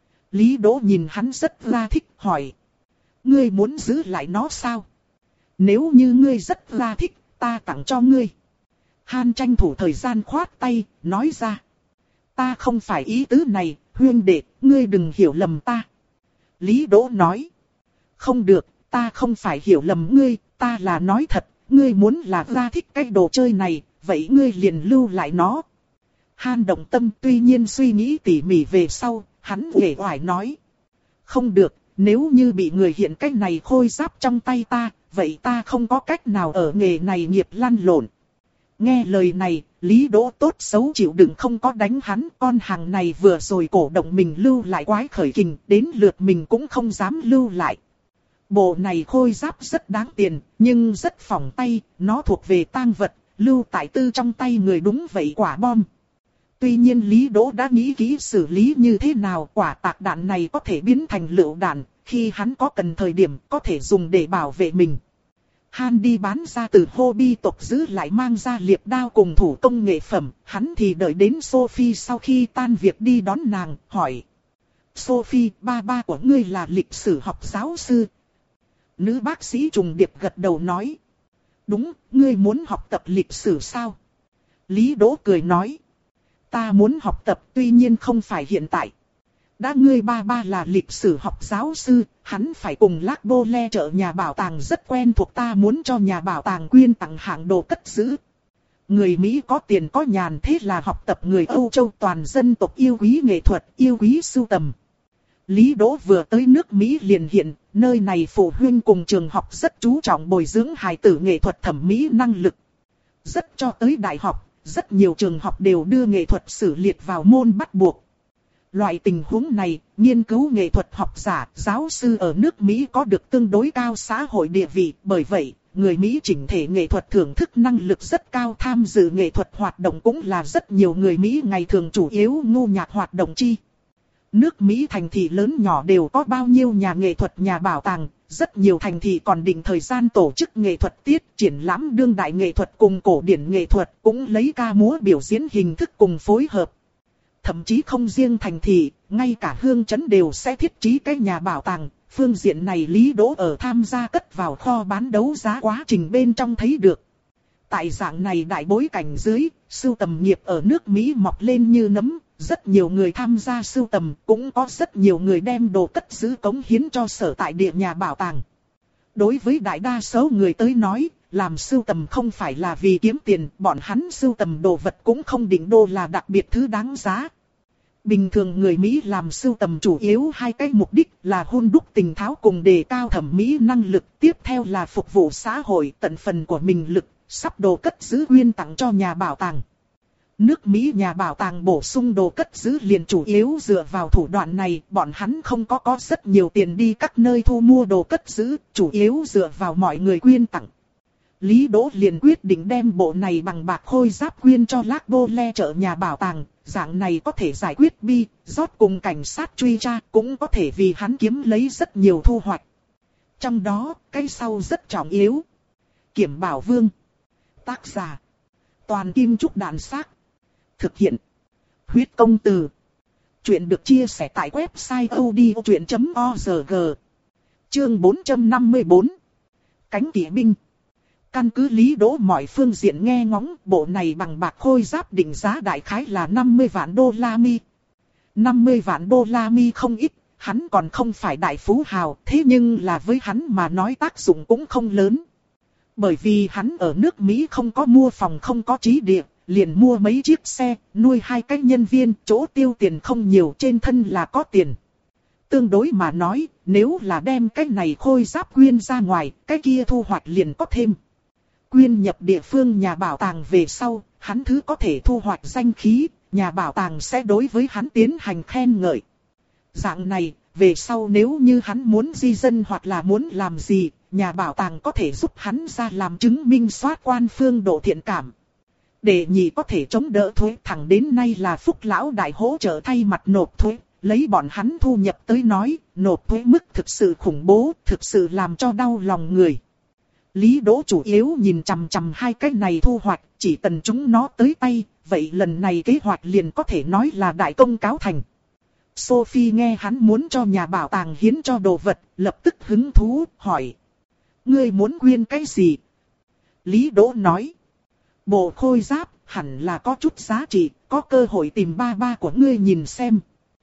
Speaker 1: Lý Đỗ nhìn hắn rất là thích, hỏi. Ngươi muốn giữ lại nó sao? Nếu như ngươi rất là thích, ta tặng cho ngươi. Han tranh thủ thời gian khoát tay, nói ra. Ta không phải ý tứ này, huynh đệ, ngươi đừng hiểu lầm ta. Lý Đỗ nói. Không được, ta không phải hiểu lầm ngươi, ta là nói thật, ngươi muốn là ra thích cái đồ chơi này, vậy ngươi liền lưu lại nó. Han động tâm, tuy nhiên suy nghĩ tỉ mỉ về sau, hắn uể oải nói. Không được, nếu như bị người hiện cái này khôi giáp trong tay ta, vậy ta không có cách nào ở nghề này nghiệp lăn lộn. Nghe lời này, Lý Đỗ tốt xấu chịu đựng không có đánh hắn, con hàng này vừa rồi cổ động mình lưu lại quái khởi kình, đến lượt mình cũng không dám lưu lại. Bộ này khôi giáp rất đáng tiền, nhưng rất phỏng tay, nó thuộc về tang vật, lưu tại tư trong tay người đúng vậy quả bom. Tuy nhiên Lý Đỗ đã nghĩ kỹ xử lý như thế nào, quả tạc đạn này có thể biến thành lựu đạn, khi hắn có cần thời điểm có thể dùng để bảo vệ mình. Han đi bán ra từ hobby tộc giữ lại mang ra liệp đao cùng thủ công nghệ phẩm, hắn thì đợi đến Sophie sau khi tan việc đi đón nàng, hỏi. Sophie, ba ba của ngươi là lịch sử học giáo sư. Nữ bác sĩ trùng điệp gật đầu nói. Đúng, ngươi muốn học tập lịch sử sao? Lý Đỗ cười nói. Ta muốn học tập, tuy nhiên không phải hiện tại. Đã ngươi ba ba là lịch sử học giáo sư, hắn phải cùng Lác Bô Le chợ nhà bảo tàng rất quen thuộc, ta muốn cho nhà bảo tàng quyên tặng hạng đồ cất giữ. Người Mỹ có tiền có nhàn, thế là học tập người Âu Châu toàn dân tộc yêu quý nghệ thuật, yêu quý sưu tầm. Lý Đỗ vừa tới nước Mỹ liền hiện, nơi này phụ huynh cùng trường học rất chú trọng bồi dưỡng hài tử nghệ thuật thẩm mỹ năng lực. Rất cho tới đại học, rất nhiều trường học đều đưa nghệ thuật sử liệt vào môn bắt buộc. Loại tình huống này, nghiên cứu nghệ thuật học giả, giáo sư ở nước Mỹ có được tương đối cao xã hội địa vị, bởi vậy, người Mỹ chỉnh thể nghệ thuật thưởng thức năng lực rất cao, tham dự nghệ thuật hoạt động cũng là rất nhiều người Mỹ ngày thường chủ yếu ngu nhạc hoạt động chi. Nước Mỹ thành thị lớn nhỏ đều có bao nhiêu nhà nghệ thuật nhà bảo tàng, rất nhiều thành thị còn định thời gian tổ chức nghệ thuật tiết, triển lãm đương đại nghệ thuật cùng cổ điển nghệ thuật, cũng lấy ca múa biểu diễn hình thức cùng phối hợp. Thậm chí không riêng thành thị, ngay cả hương trấn đều sẽ thiết trí cái nhà bảo tàng, phương diện này Lý Đỗ ở tham gia cất vào kho bán đấu giá quá trình bên trong thấy được. Tại dạng này đại bối cảnh dưới, sưu tầm nghiệp ở nước Mỹ mọc lên như nấm, rất nhiều người tham gia sưu tầm, cũng có rất nhiều người đem đồ cất giữ cống hiến cho sở tại địa nhà bảo tàng. Đối với đại đa số người tới nói, làm sưu tầm không phải là vì kiếm tiền, bọn hắn sưu tầm đồ vật cũng không định đô là đặc biệt thứ đáng giá. Bình thường người Mỹ làm sưu tầm chủ yếu hai cái mục đích là hun đúc tình tháo cùng đề cao thẩm mỹ năng lực, tiếp theo là phục vụ xã hội, tận phần của mình lực, sắp đồ cất giữ quyên tặng cho nhà bảo tàng. Nước Mỹ nhà bảo tàng bổ sung đồ cất giữ liền chủ yếu dựa vào thủ đoạn này, bọn hắn không có có rất nhiều tiền đi các nơi thu mua đồ cất giữ, chủ yếu dựa vào mọi người quyên tặng. Lý Đỗ liền quyết định đem bộ này bằng bạc khôi giáp quyên cho Lác Bô Le chợ nhà bảo tàng, dạng này có thể giải quyết Bi, rót cùng cảnh sát truy tra, cũng có thể vì hắn kiếm lấy rất nhiều thu hoạch. Trong đó, cái sau rất trọng yếu. Kiểm Bảo Vương. Tác giả. Toàn Kim Trúc Đàn Xác. Thực hiện. Huyết Công Từ. Chuyện được chia sẻ tại website odchuyện chấm org. Chương bốn trăm năm mươi bốn. Cánh kỵ binh. Căn cứ Lý Đỗ mọi phương diện nghe ngóng, bộ này bằng bạc khôi giáp định giá đại khái là năm mươi vạn đô la mi. năm mươi vạn đô la mi không ít, hắn còn không phải đại phú hào, thế nhưng là với hắn mà nói tác dụng cũng không lớn. Bởi vì hắn ở nước Mỹ không có mua phòng, không có trí địa, liền mua mấy chiếc xe, nuôi hai cái nhân viên, chỗ tiêu tiền không nhiều, trên thân là có tiền. Tương đối mà nói, nếu là đem cái này khôi giáp quyên ra ngoài, cái kia thu hoạch liền có thêm. Quyên nhập địa phương nhà bảo tàng về sau, hắn thứ có thể thu hoạch danh khí, nhà bảo tàng sẽ đối với hắn tiến hành khen ngợi. Dạng này, về sau nếu như hắn muốn di dân hoặc là muốn làm gì, nhà bảo tàng có thể giúp hắn ra làm chứng minh soát quan phương độ thiện cảm. Để nhị có thể chống đỡ thuế, thẳng đến nay là Phúc lão đại hỗ trợ thay mặt nộp thuế, lấy bọn hắn thu nhập tới nói, nộp thuế mức thực sự khủng bố, thực sự làm cho đau lòng người. Lý Đỗ chủ yếu nhìn chằm chằm hai cái này thu hoạch, chỉ cần chúng nó tới tay, vậy lần này kế hoạch liền có thể nói là đại công cáo thành. Sophie nghe hắn muốn cho nhà bảo tàng hiến cho đồ vật, lập tức hứng thú, hỏi. Ngươi muốn quyên cái gì? Lý Đỗ nói. Bộ khôi giáp, hẳn là có chút giá trị, có cơ hội tìm ba ba của ngươi nhìn xem.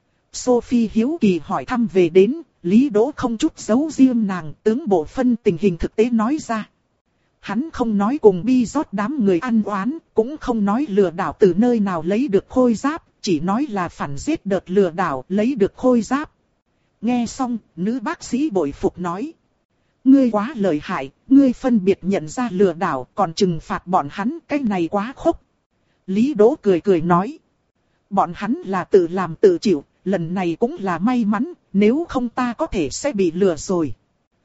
Speaker 1: Sophie hiếu kỳ hỏi thăm về đến, Lý Đỗ không chút giấu riêng nàng, tướng bộ phân tình hình thực tế nói ra. Hắn không nói cùng bi rót đám người ăn oán, cũng không nói lừa đảo từ nơi nào lấy được khôi giáp, chỉ nói là phản giết đợt lừa đảo lấy được khôi giáp. Nghe xong, nữ bác sĩ bội phục nói. Ngươi quá lợi hại, ngươi phân biệt nhận ra lừa đảo còn trừng phạt bọn hắn, cái này quá khốc. Lý Đỗ cười cười nói. Bọn hắn là tự làm tự chịu, lần này cũng là may mắn, nếu không ta có thể sẽ bị lừa rồi.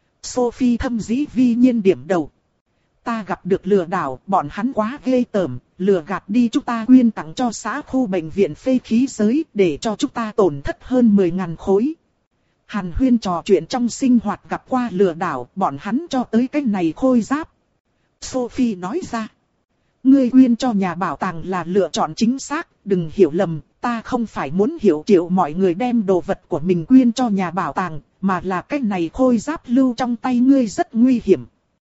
Speaker 1: Sophie thâm dĩ vi nhiên điểm đầu. Ta gặp được lừa đảo, bọn hắn quá ghê tởm, lừa gạt đi chúng ta quyên tặng cho xã khu bệnh viện phế khí giới để cho chúng ta tổn thất hơn mười ngàn khối. Hàn huyên trò chuyện trong sinh hoạt gặp qua lừa đảo, bọn hắn cho tới cái này khôi giáp. Sophie nói ra. Ngươi quyên cho nhà bảo tàng là lựa chọn chính xác, đừng hiểu lầm, ta không phải muốn hiểu triệu mọi người đem đồ vật của mình quyên cho nhà bảo tàng, mà là cái này khôi giáp lưu trong tay ngươi rất nguy hiểm.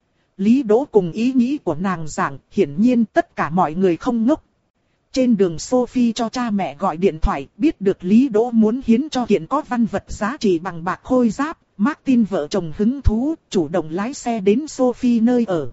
Speaker 1: Lý Đỗ cùng ý nghĩ của nàng giảng, hiển nhiên tất cả mọi người không ngốc. Trên đường Sophie cho cha mẹ gọi điện thoại, biết được Lý Đỗ muốn hiến cho kiện có văn vật giá trị bằng bạc khôi giáp, Martin vợ chồng hứng thú, chủ động lái xe đến Sophie nơi ở.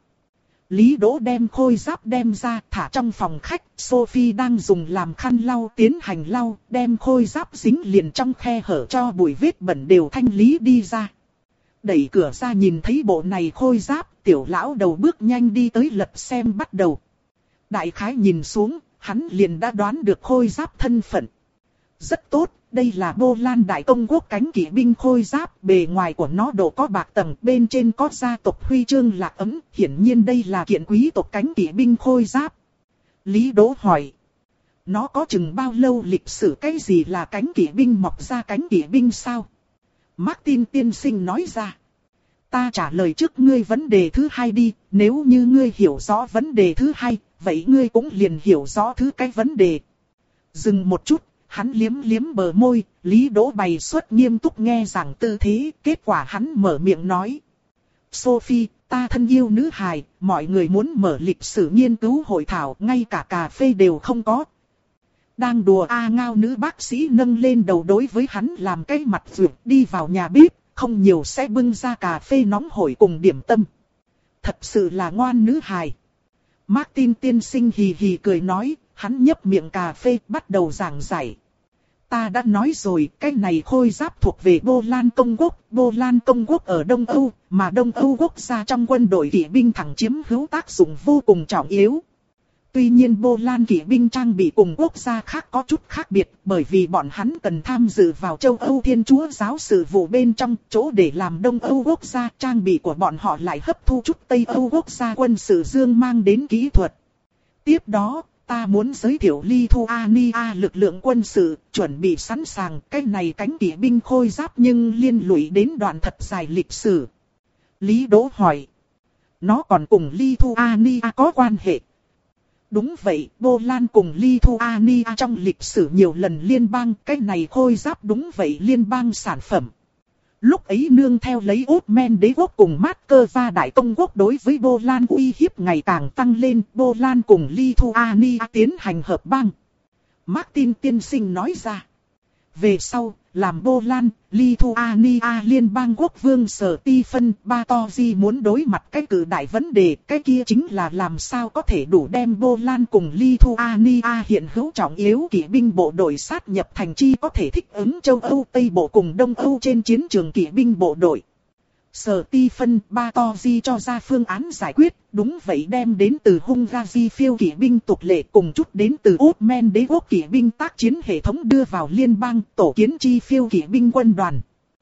Speaker 1: Lý Đỗ đem khôi giáp đem ra, thả trong phòng khách, Sophie đang dùng làm khăn lau tiến hành lau, đem khôi giáp dính liền trong khe hở cho bụi vết bẩn đều thanh lý đi ra. Đẩy cửa ra nhìn thấy bộ này khôi giáp, tiểu lão đầu bước nhanh đi tới lật xem bắt đầu. Đại khái nhìn xuống, hắn liền đã đoán được khôi giáp thân phận. Rất tốt, đây là Bô Lan Đại Công Quốc cánh kỵ binh khôi giáp, bề ngoài của nó độ có bạc tầng, bên trên có gia tộc huy chương lạc ấm, hiển nhiên đây là kiện quý tộc cánh kỵ binh khôi giáp. Lý Đỗ hỏi, nó có chừng bao lâu lịch sử, cái gì là cánh kỵ binh mọc ra cánh kỵ binh sao? Martin tiên sinh nói ra. Ta trả lời trước ngươi vấn đề thứ hai đi, nếu như ngươi hiểu rõ vấn đề thứ hai, vậy ngươi cũng liền hiểu rõ thứ cái vấn đề. Dừng một chút, hắn liếm liếm bờ môi, Lý Đỗ bày suất nghiêm túc nghe giảng tư thế, kết quả hắn mở miệng nói. Sophie, ta thân yêu nữ hài, mọi người muốn mở lịch sử nghiên cứu hội thảo, ngay cả cà phê đều không có. Đang đùa a ngao nữ bác sĩ nâng lên đầu đối với hắn làm cái mặt vượt đi vào nhà bếp, không nhiều sẽ bưng ra cà phê nóng hổi cùng điểm tâm. Thật sự là ngoan nữ hài. Martin tiên sinh hì hì cười nói, hắn nhấp miệng cà phê bắt đầu giảng giải. Ta đã nói rồi, cái này khôi giáp thuộc về Bô Lan Công Quốc, Bô Lan Công Quốc ở Đông Âu, mà Đông Âu quốc gia trong quân đội kỵ binh thẳng chiếm hữu tác dụng vô cùng trọng yếu. Tuy nhiên Bô Lan kỵ binh trang bị cùng quốc gia khác có chút khác biệt, bởi vì bọn hắn cần tham dự vào châu Âu Thiên Chúa giáo sự vụ bên trong, chỗ để làm Đông Âu quốc gia, trang bị của bọn họ lại hấp thu chút Tây Âu quốc gia quân sự dương mang đến kỹ thuật. Tiếp đó, ta muốn giới thiệu Lithuania lực lượng quân sự, chuẩn bị sẵn sàng, cái này cánh kỵ binh khôi giáp nhưng liên lụy đến đoạn thật dài lịch sử. Lý Đỗ hỏi, nó còn cùng Lithuania có quan hệ? Đúng vậy, Bô Lan cùng Lithuania trong lịch sử nhiều lần liên bang, cái này khôi giáp đúng vậy liên bang sản phẩm. Lúc ấy nương theo lấy Ottoman đế quốc cùng Moscow đại công quốc đối với Bô Lan uy hiếp ngày càng tăng lên, Bô Lan cùng Lithuania tiến hành hợp bang. Martin tiên sinh nói ra. Về sau, làm Bô Lan, Lithuania liên bang quốc vương Sở Ti Phân Batory muốn đối mặt cái cự đại vấn đề, cái kia chính là làm sao có thể đủ đem Bô Lan cùng Lithuania hiện hữu trọng yếu kỵ binh bộ đội sát nhập thành chi có thể thích ứng châu Âu Tây Bộ cùng Đông Âu trên chiến trường kỵ binh bộ đội. Sở Ti Phân Batory cho ra phương án giải quyết, đúng vậy đem đến từ Hungary phiêu kỵ binh tục lệ cùng chút đến từ Ottoman đế quốc kỵ binh tác chiến hệ thống đưa vào liên bang tổ kiến chi phiêu kỵ binh quân đoàn.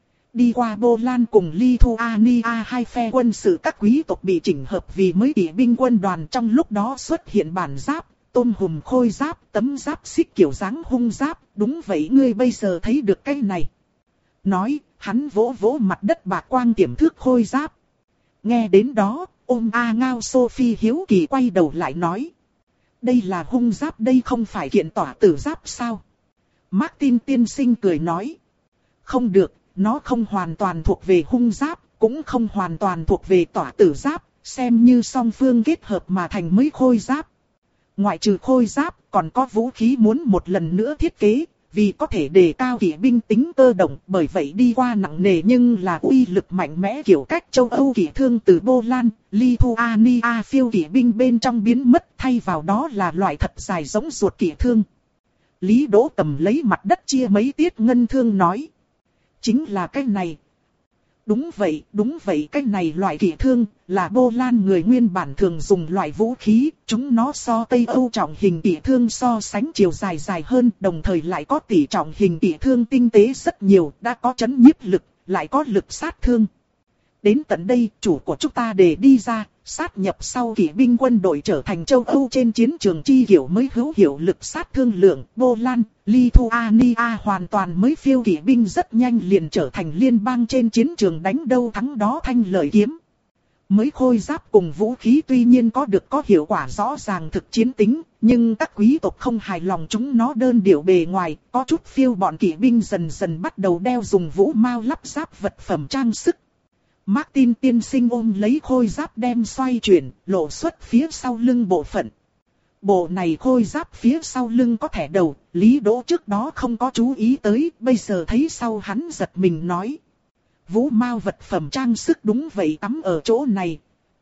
Speaker 1: Đi qua Bô Lan cùng Lithuania hai phe quân sự các quý tộc bị chỉnh hợp vì mới kỵ binh quân đoàn, trong lúc đó xuất hiện bản giáp, tôm hùm khôi giáp, tấm giáp xích kiểu dáng hung giáp, đúng vậy ngươi bây giờ thấy được cái này. Nói, hắn vỗ vỗ mặt đất bạc quang tiềm thước khôi giáp. Nghe đến đó, ôm A Ngao Sophie hiếu kỳ quay đầu lại nói. Đây là hung giáp, đây không phải kiện tỏa tử giáp sao? Martin tiên sinh cười nói. Không được, nó không hoàn toàn thuộc về hung giáp, cũng không hoàn toàn thuộc về tỏa tử giáp, xem như song phương kết hợp mà thành mới khôi giáp. Ngoại trừ khôi giáp, còn có vũ khí muốn một lần nữa thiết kế. Vì có thể đề cao kỵ binh tính cơ động, bởi vậy đi qua nặng nề nhưng là uy lực mạnh mẽ kiểu cách châu Âu kỵ thương từ Bô Lan, Lithuania phiêu kỵ binh bên trong biến mất, thay vào đó là loại thật dài giống ruột kỵ thương. Lý Đỗ cầm lấy mặt đất chia mấy tiết ngân thương nói. Chính là cái này. Đúng vậy, đúng vậy, cái này loại kỵ thương là Bô Lan người nguyên bản thường dùng loại vũ khí, chúng nó so Tây Âu trọng hình kỵ thương so sánh chiều dài dài hơn, đồng thời lại có tỷ trọng hình kỵ thương tinh tế rất nhiều, đã có chấn nhiếp lực, lại có lực sát thương. Đến tận đây, chủ của chúng ta để đi ra, sát nhập sau kỵ binh quân đội trở thành châu Âu trên chiến trường chi kiểu mới hữu hiệu lực sát thương lượng, Bô Lan, Lithuania hoàn toàn mới phiêu kỵ binh rất nhanh liền trở thành liên bang trên chiến trường đánh đâu thắng đó thanh lợi kiếm. Mới khôi giáp cùng vũ khí tuy nhiên có được có hiệu quả rõ ràng thực chiến tính, nhưng các quý tộc không hài lòng chúng nó đơn điệu bề ngoài, có chút phiêu bọn kỵ binh dần dần bắt đầu đeo dùng vũ mao lắp ráp vật phẩm trang sức. Martin tiên sinh ôm lấy khôi giáp đem xoay chuyển, lộ xuất phía sau lưng bộ phận. Bộ này khôi giáp phía sau lưng có thẻ đầu, Lý Đỗ trước đó không có chú ý tới, bây giờ thấy sau hắn giật mình nói. Vũ mao vật phẩm trang sức đúng vậy tắm ở chỗ này.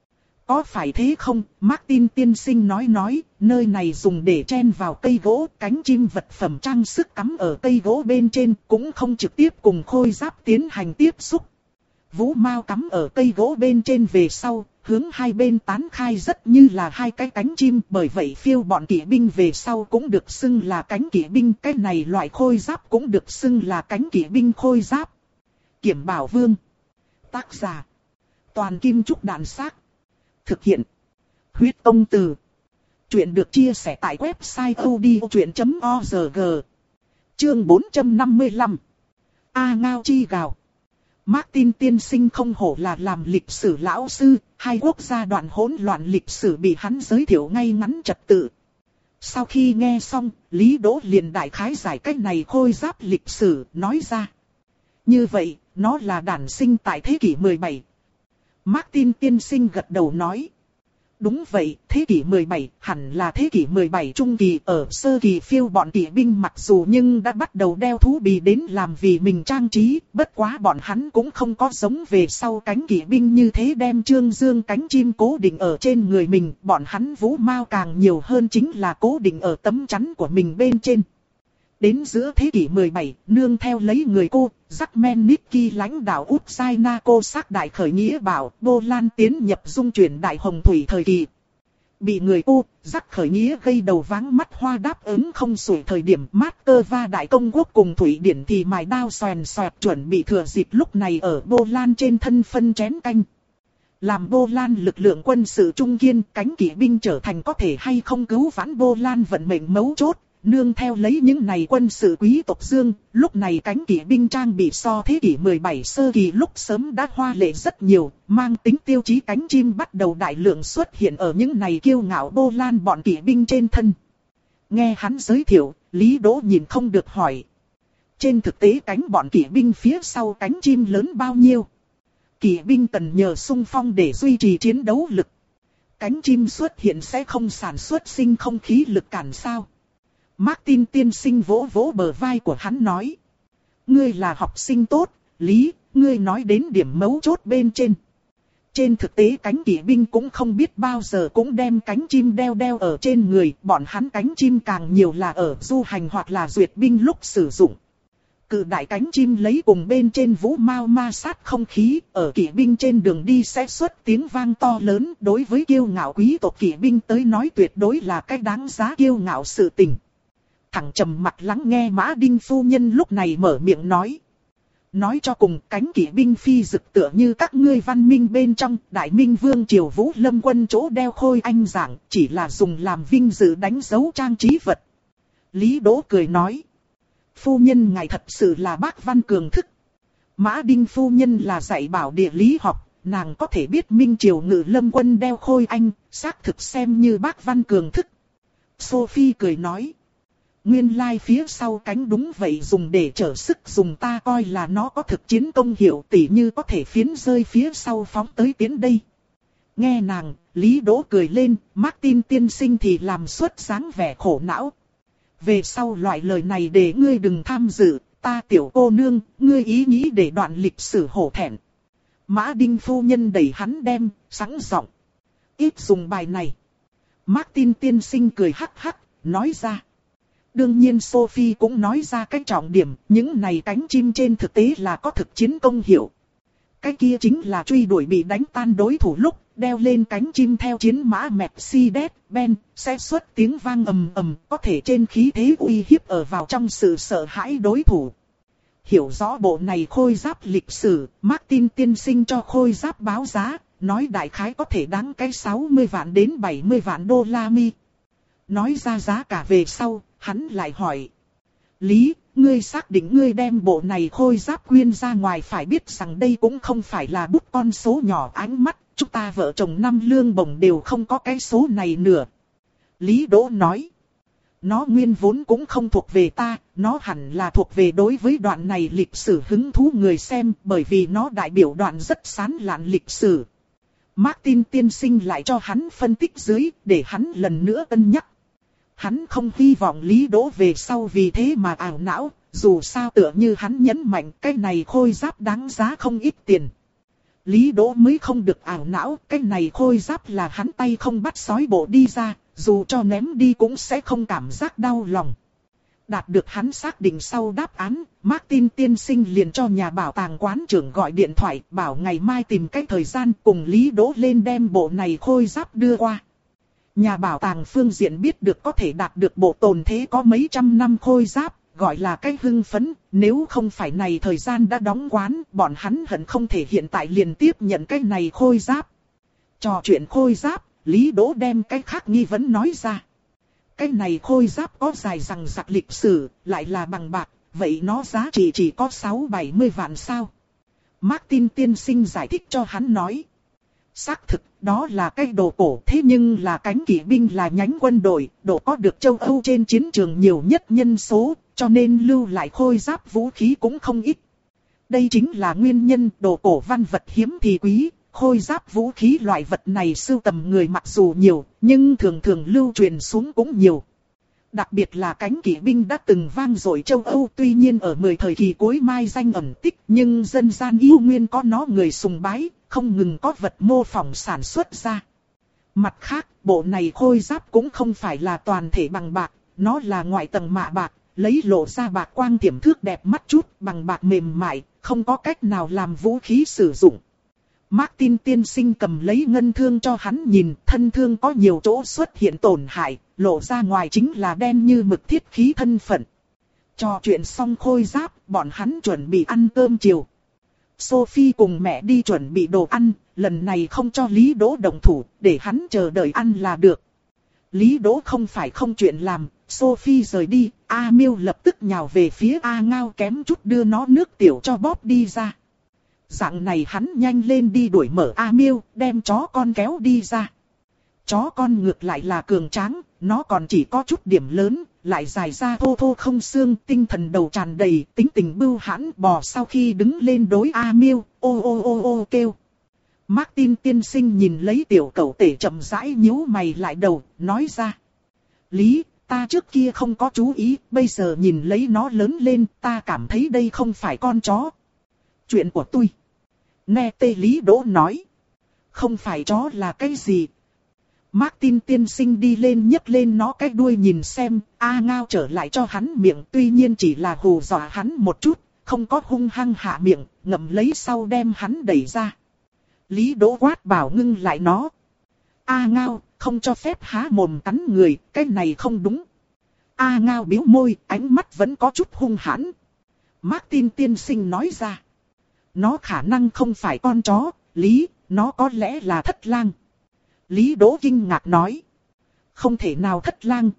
Speaker 1: Có phải thế không? Martin tiên sinh nói nói, nơi này dùng để chen vào cây gỗ, cánh chim vật phẩm trang sức cắm ở cây gỗ bên trên, cũng không trực tiếp cùng khôi giáp tiến hành tiếp xúc. Vũ mao cắm ở cây gỗ bên trên về sau, hướng hai bên tán khai rất như là hai cái cánh chim, bởi vậy phiêu bọn kỵ binh về sau cũng được xưng là cánh kỵ binh, cái này loại khôi giáp cũng được xưng là cánh kỵ binh khôi giáp. Kiểm Bảo Vương. Tác giả. Toàn Kim Trúc Đàn Xác. Thực hiện. Huyết Công Từ. Chuyện được chia sẻ tại website odchuyện chấm org. Chương bốn trăm năm mươi lăm. A Ngao chi gào. Martin tiên sinh không hổ là làm lịch sử lão sư, hai quốc gia đoạn hỗn loạn lịch sử bị hắn giới thiệu ngay ngắn trật tự. Sau khi nghe xong, Lý Đỗ liền đại khái giải cách này khôi giáp lịch sử, nói ra. Như vậy, nó là đản sinh tại thế kỷ mười bảy. Martin tiên sinh gật đầu nói. Đúng vậy, thế kỷ mười bảy, hẳn là thế kỷ mười bảy trung kỳ, ở sơ kỳ phiêu bọn kỵ binh mặc dù nhưng đã bắt đầu đeo thú bì đến làm vì mình trang trí, bất quá bọn hắn cũng không có giống về sau cánh kỵ binh như thế đem trương dương cánh chim cố định ở trên người mình, bọn hắn vũ mao càng nhiều hơn chính là cố định ở tấm chắn của mình bên trên. Đến giữa thế kỷ mười bảy, nương theo lấy người cô, Zakmenitsky lãnh đạo Ukraine cô sắc đại khởi nghĩa bảo, Bô Lan tiến nhập dung chuyển đại hồng thủy thời kỳ. Bị người cô, Zak khởi nghĩa gây đầu váng mắt hoa đáp ứng không xuể thời điểm Moscow đại công quốc cùng Thụy Điển thì mài đao xoèn xoẹt chuẩn bị thừa dịp lúc này ở Bô Lan trên thân phân chén canh. Làm Bô Lan lực lượng quân sự trung kiên, cánh kỵ binh trở thành có thể hay không cứu vãn Bô Lan vận mệnh mấu chốt. Nương theo lấy những này quân sự quý tộc dương, lúc này cánh kỵ binh trang bị so thế kỷ mười bảy sơ kỳ lúc sớm đã hoa lệ rất nhiều, mang tính tiêu chí cánh chim bắt đầu đại lượng xuất hiện ở những này kiêu ngạo Bô Lan bọn kỵ binh trên thân. Nghe hắn giới thiệu, Lý Đỗ nhìn không được hỏi. Trên thực tế cánh bọn kỵ binh phía sau cánh chim lớn bao nhiêu. Kỵ binh cần nhờ xung phong để duy trì chiến đấu lực. Cánh chim xuất hiện sẽ không sản xuất sinh không khí lực cản sao. Martin tiên sinh vỗ vỗ bờ vai của hắn nói. Ngươi là học sinh tốt, Lý, ngươi nói đến điểm mấu chốt bên trên. Trên thực tế cánh kỵ binh cũng không biết bao giờ cũng đem cánh chim đeo đeo ở trên người. Bọn hắn cánh chim càng nhiều là ở du hành hoặc là duyệt binh lúc sử dụng. Cự đại cánh chim lấy cùng bên trên vũ mao ma sát không khí, ở kỵ binh trên đường đi sẽ xuất tiếng vang to lớn. Đối với kiêu ngạo quý tộc kỵ binh tới nói tuyệt đối là cái đáng giá kiêu ngạo sự tình. Thẳng trầm mặt lắng nghe Mã Đinh phu nhân lúc này mở miệng nói. Nói cho cùng cánh kỵ binh phi dực tựa như các ngươi văn minh bên trong Đại Minh Vương Triều Vũ Lâm Quân chỗ đeo khôi anh giảng, chỉ là dùng làm vinh dự đánh dấu trang trí vật. Lý Đỗ cười nói. Phu nhân ngài thật sự là bác văn cường thức. Mã Đinh phu nhân là dạy bảo địa lý học, nàng có thể biết Minh Triều Ngự Lâm Quân đeo khôi anh, xác thực xem như bác văn cường thức. Sophie cười nói. Nguyên lai like phía sau cánh đúng vậy dùng để trở sức dùng ta coi là nó có thực chiến công hiệu tỉ như có thể phiến rơi phía sau phóng tới tiến đây. Nghe nàng, Lý Đỗ cười lên, Martin tiên sinh thì làm xuất dáng vẻ khổ não. Về sau loại lời này để ngươi đừng tham dự, ta tiểu cô nương, ngươi ý nghĩ để đoạn lịch sử hổ thẹn. Mã Đinh phu nhân đẩy hắn đem, sẵn giọng. Ít dùng bài này. Martin tiên sinh cười hắc hắc, nói ra. Đương nhiên Sophie cũng nói ra cái trọng điểm, những này cánh chim trên thực tế là có thực chiến công hiệu. Cái kia chính là truy đuổi bị đánh tan đối thủ lúc, đeo lên cánh chim theo chiến mã Mercedes-Benz, sẽ xuất tiếng vang ầm ầm, có thể trên khí thế uy hiếp ở vào trong sự sợ hãi đối thủ. Hiểu rõ bộ này khôi giáp lịch sử, Martin tiên sinh cho khôi giáp báo giá, nói đại khái có thể đáng cái sáu mươi vạn đến bảy mươi vạn đô la mi. Nói ra giá cả về sau, hắn lại hỏi. Lý, ngươi xác định ngươi đem bộ này khôi giáp quyên ra ngoài, phải biết rằng đây cũng không phải là bút con số nhỏ ánh mắt, chúng ta vợ chồng năm lương bổng đều không có cái số này nữa. Lý Đỗ nói. Nó nguyên vốn cũng không thuộc về ta, nó hẳn là thuộc về đối với đoạn này lịch sử hứng thú người xem, bởi vì nó đại biểu đoạn rất sán lạn lịch sử. Martin tiên sinh lại cho hắn phân tích dưới, để hắn lần nữa cân nhắc. Hắn không hy vọng Lý Đỗ về sau vì thế mà ảo não, dù sao tựa như hắn nhấn mạnh cái này khôi giáp đáng giá không ít tiền. Lý Đỗ mới không được ảo não, cái này khôi giáp là hắn tay không bắt sói bộ đi ra, dù cho ném đi cũng sẽ không cảm giác đau lòng. Đạt được hắn xác định sau đáp án, Martin tiên sinh liền cho nhà bảo tàng quán trưởng gọi điện thoại, bảo ngày mai tìm cách thời gian cùng Lý Đỗ lên đem bộ này khôi giáp đưa qua. Nhà bảo tàng phương diện biết được có thể đạt được bộ tồn thế có mấy trăm năm khôi giáp, gọi là cái hưng phấn, nếu không phải này thời gian đã đóng quán, bọn hắn hận không thể hiện tại liền tiếp nhận cái này khôi giáp. Trò chuyện khôi giáp, Lý Đỗ đem cái khác nghi vấn nói ra. Cái này khôi giáp có dài rằng rạc lịch sử, lại là bằng bạc, vậy nó giá trị chỉ có sáu bảy mươi vạn sao. Martin tiên sinh giải thích cho hắn nói. Xác thực, đó là cái đồ cổ, thế nhưng là cánh kỵ binh là nhánh quân đội, đồ có được châu Âu trên chiến trường nhiều nhất nhân số, cho nên lưu lại khôi giáp vũ khí cũng không ít. Đây chính là nguyên nhân đồ cổ văn vật hiếm thì quý, khôi giáp vũ khí loại vật này sưu tầm người mặc dù nhiều, nhưng thường thường lưu truyền xuống cũng nhiều. Đặc biệt là cánh kỵ binh đã từng vang dội châu Âu, tuy nhiên ở mười thời kỳ cuối mai danh ẩn tích, nhưng dân gian yêu nguyên có nó người sùng bái, không ngừng có vật mô phỏng sản xuất ra. Mặt khác, bộ này khôi giáp cũng không phải là toàn thể bằng bạc, nó là ngoại tầng mạ bạc, lấy lộ ra bạc quang tiềm thước đẹp mắt chút, bằng bạc mềm mại, không có cách nào làm vũ khí sử dụng. Martin tiên sinh cầm lấy ngân thương cho hắn nhìn, thân thương có nhiều chỗ xuất hiện tổn hại, lộ ra ngoài chính là đen như mực thiết khí thân phận. Trò chuyện xong khôi giáp, bọn hắn chuẩn bị ăn cơm chiều. Sophie cùng mẹ đi chuẩn bị đồ ăn, lần này không cho Lý Đỗ động thủ, để hắn chờ đợi ăn là được. Lý Đỗ không phải không chuyện làm, Sophie rời đi, A Miêu lập tức nhào về phía A Ngao kém chút đưa nó nước tiểu cho bóp đi ra. Dạng này hắn nhanh lên đi đuổi mở A Miêu, đem chó con kéo đi ra. chó con ngược lại là cường tráng, nó còn chỉ có chút điểm lớn, lại dài ra thô thô không xương, tinh thần đầu tràn đầy, tính tình bưu hãn. Bò sau khi đứng lên đối A Miêu, ô ô ô ô kêu. Martin tiên sinh nhìn lấy tiểu cẩu tể chậm rãi nhíu mày lại đầu, nói ra. Lý, ta trước kia không có chú ý, bây giờ nhìn lấy nó lớn lên, ta cảm thấy đây không phải con chó. Chuyện của tôi. Nghe tê Lý Đỗ nói. Không phải chó là cái gì? Martin tiên sinh đi lên nhấc lên nó cái đuôi nhìn xem, A Ngao trở lại cho hắn miệng, tuy nhiên chỉ là hù dọa hắn một chút, không có hung hăng hạ miệng, ngậm lấy sau đem hắn đẩy ra. Lý Đỗ quát bảo ngưng lại nó. A Ngao, không cho phép há mồm cắn người, cái này không đúng. A Ngao bĩu môi, ánh mắt vẫn có chút hung hãn. Martin tiên sinh nói ra. Nó khả năng không phải con chó, Lý, nó có lẽ là thất lang. Lý Đỗ kinh ngạc nói. Không thể nào thất lang.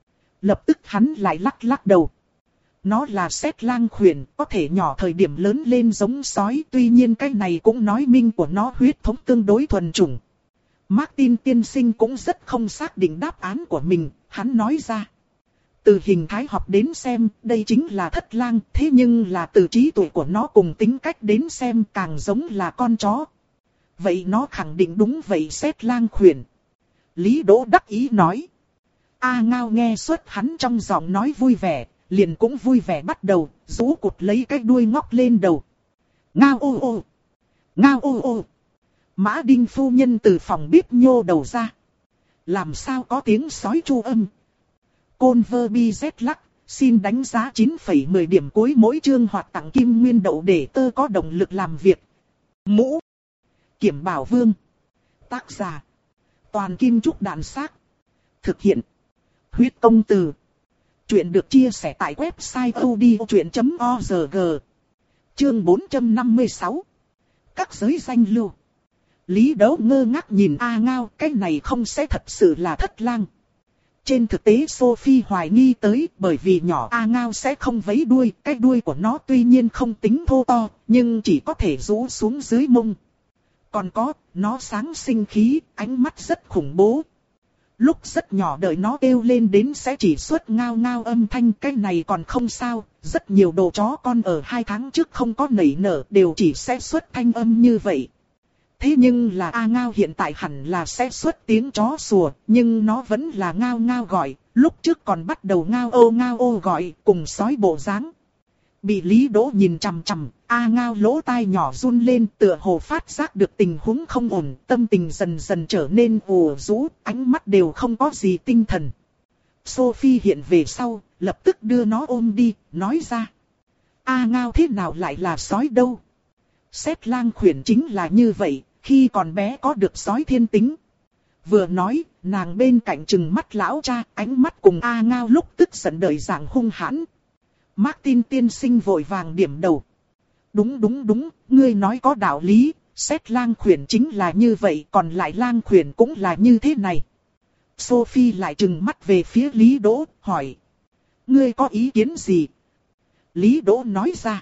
Speaker 1: Lập tức hắn lại lắc lắc đầu. Nó là Sét lang khuyển, có thể nhỏ thời điểm lớn lên giống sói, tuy nhiên cái này cũng nói minh của nó huyết thống tương đối thuần chủng. Martin tiên sinh cũng rất không xác định đáp án của mình, hắn nói ra. Từ hình thái học đến xem, đây chính là thất lang, thế nhưng là từ trí tuệ của nó cùng tính cách đến xem càng giống là con chó. Vậy nó khẳng định đúng vậy Sét lang khuyển. Lý Đỗ đắc ý nói. A Ngao nghe suốt hắn trong giọng nói vui vẻ, liền cũng vui vẻ bắt đầu, rũ cụt lấy cái đuôi ngóc lên đầu. Ngao ô ô! Ngao ô ô! Mã Đinh phu nhân từ phòng bếp nhô đầu ra. Làm sao có tiếng sói chu âm? Côn vơ bi z lắc, xin đánh giá chín phẩy mười điểm cuối mỗi chương hoặc tặng kim nguyên đậu để tơ có động lực làm việc. Mũ. Kiểm Bảo Vương. Tác giả. Toàn Kim Trúc Đàn Xác. Thực hiện. Huyết Công Từ. Chuyện được chia sẻ tại website odchuyện chấm org. Chương bốn trăm năm mươi sáu. Các giới danh lưu. Lý Đỗ ngơ ngác nhìn A Ngao, cái này không sẽ thật sự là thất lang. Trên thực tế Sophie hoài nghi tới, bởi vì nhỏ A Ngao sẽ không vấy đuôi, cái đuôi của nó tuy nhiên không tính thô to, nhưng chỉ có thể rũ xuống dưới mông. Còn có, nó sáng sinh khí, ánh mắt rất khủng bố. Lúc rất nhỏ đợi nó kêu lên đến sẽ chỉ xuất ngao ngao âm thanh, cái này còn không sao, rất nhiều đồ chó con ở hai tháng trước không có nảy nở đều chỉ sẽ xuất thanh âm như vậy. Thế nhưng là A Ngao hiện tại hẳn là sẽ xuất tiếng chó sủa, nhưng nó vẫn là ngao ngao gọi, lúc trước còn bắt đầu ngao ô ngao ô gọi, cùng sói bộ dáng. Bị Lý Đỗ nhìn chằm chằm, A Ngao lỗ tai nhỏ run lên tựa hồ phát giác được tình huống không ổn, tâm tình dần dần trở nên ù rũ, ánh mắt đều không có gì tinh thần. Sophie hiện về sau, lập tức đưa nó ôm đi, nói ra. A Ngao thế nào lại là sói đâu? Sét lang khuyển chính là như vậy, khi còn bé có được sói thiên tính. Vừa nói, nàng bên cạnh trừng mắt lão cha, ánh mắt cùng A Ngao lúc tức giận đời dạng hung hãn. Martin tiên sinh vội vàng điểm đầu. Đúng đúng đúng, ngươi nói có đạo lý, Sét lang khuyển chính là như vậy, còn lại lang khuyển cũng là như thế này. Sophie lại trừng mắt về phía Lý Đỗ, hỏi. Ngươi có ý kiến gì? Lý Đỗ nói ra.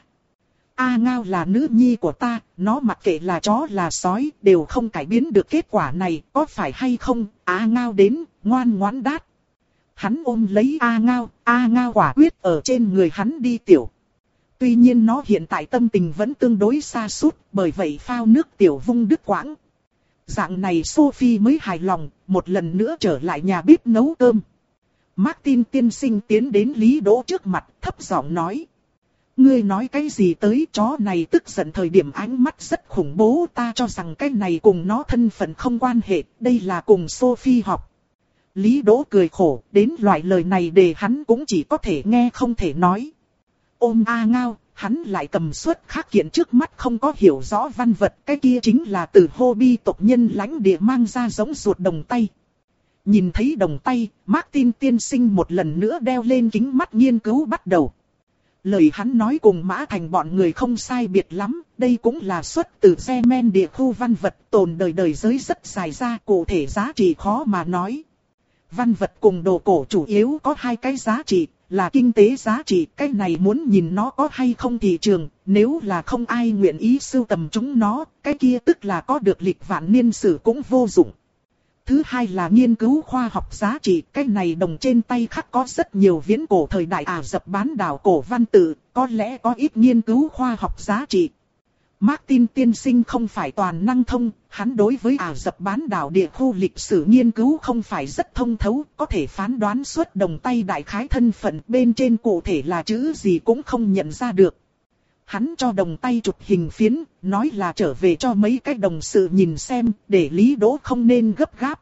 Speaker 1: A Ngao là nữ nhi của ta, nó mặc kệ là chó là sói, đều không cải biến được kết quả này, có phải hay không? A Ngao đến, ngoan ngoãn đát. Hắn ôm lấy A Ngao, A Ngao quả quyết ở trên người hắn đi tiểu. Tuy nhiên nó hiện tại tâm tình vẫn tương đối sa sút, bởi vậy phao nước tiểu vung đứt quãng. Dạng này Sophie mới hài lòng, một lần nữa trở lại nhà bếp nấu cơm. Martin tiên sinh tiến đến Lý Đỗ trước mặt, thấp giọng nói. Ngươi nói cái gì tới, chó này tức giận thời điểm ánh mắt rất khủng bố, ta cho rằng cái này cùng nó thân phận không quan hệ, đây là cùng Sophie học. Lý Đỗ cười khổ, đến loại lời này để hắn cũng chỉ có thể nghe không thể nói. Ôm A Ngao, hắn lại cầm suất khác kiện trước mắt không có hiểu rõ văn vật, cái kia chính là từ Hobby tộc nhân lãnh địa mang ra giống ruột đồng tay. Nhìn thấy đồng tay, Martin tiên sinh một lần nữa đeo lên kính mắt nghiên cứu bắt đầu. Lời hắn nói cùng Mã Thành bọn người không sai biệt lắm, đây cũng là xuất từ xe men địa khu văn vật tồn đời đời giới rất dài ra, cụ thể giá trị khó mà nói. Văn vật cùng đồ cổ chủ yếu có hai cái giá trị, là kinh tế giá trị, cái này muốn nhìn nó có hay không thị trường, nếu là không ai nguyện ý sưu tầm chúng nó, cái kia tức là có được lịch vạn niên sử cũng vô dụng. Thứ hai là nghiên cứu khoa học giá trị, cái này đồng trên tay khắc có rất nhiều viễn cổ thời đại Ả Rập bán đảo cổ văn tự, có lẽ có ít nghiên cứu khoa học giá trị. Martin tiên sinh không phải toàn năng thông, hắn đối với Ả Rập bán đảo địa khu lịch sử nghiên cứu không phải rất thông thấu, có thể phán đoán suốt đồng tay đại khái thân phận, bên trên cụ thể là chữ gì cũng không nhận ra được. Hắn cho đồng tay chụp hình phiến, nói là trở về cho mấy cái đồng sự nhìn xem, để Lý Đỗ không nên gấp gáp.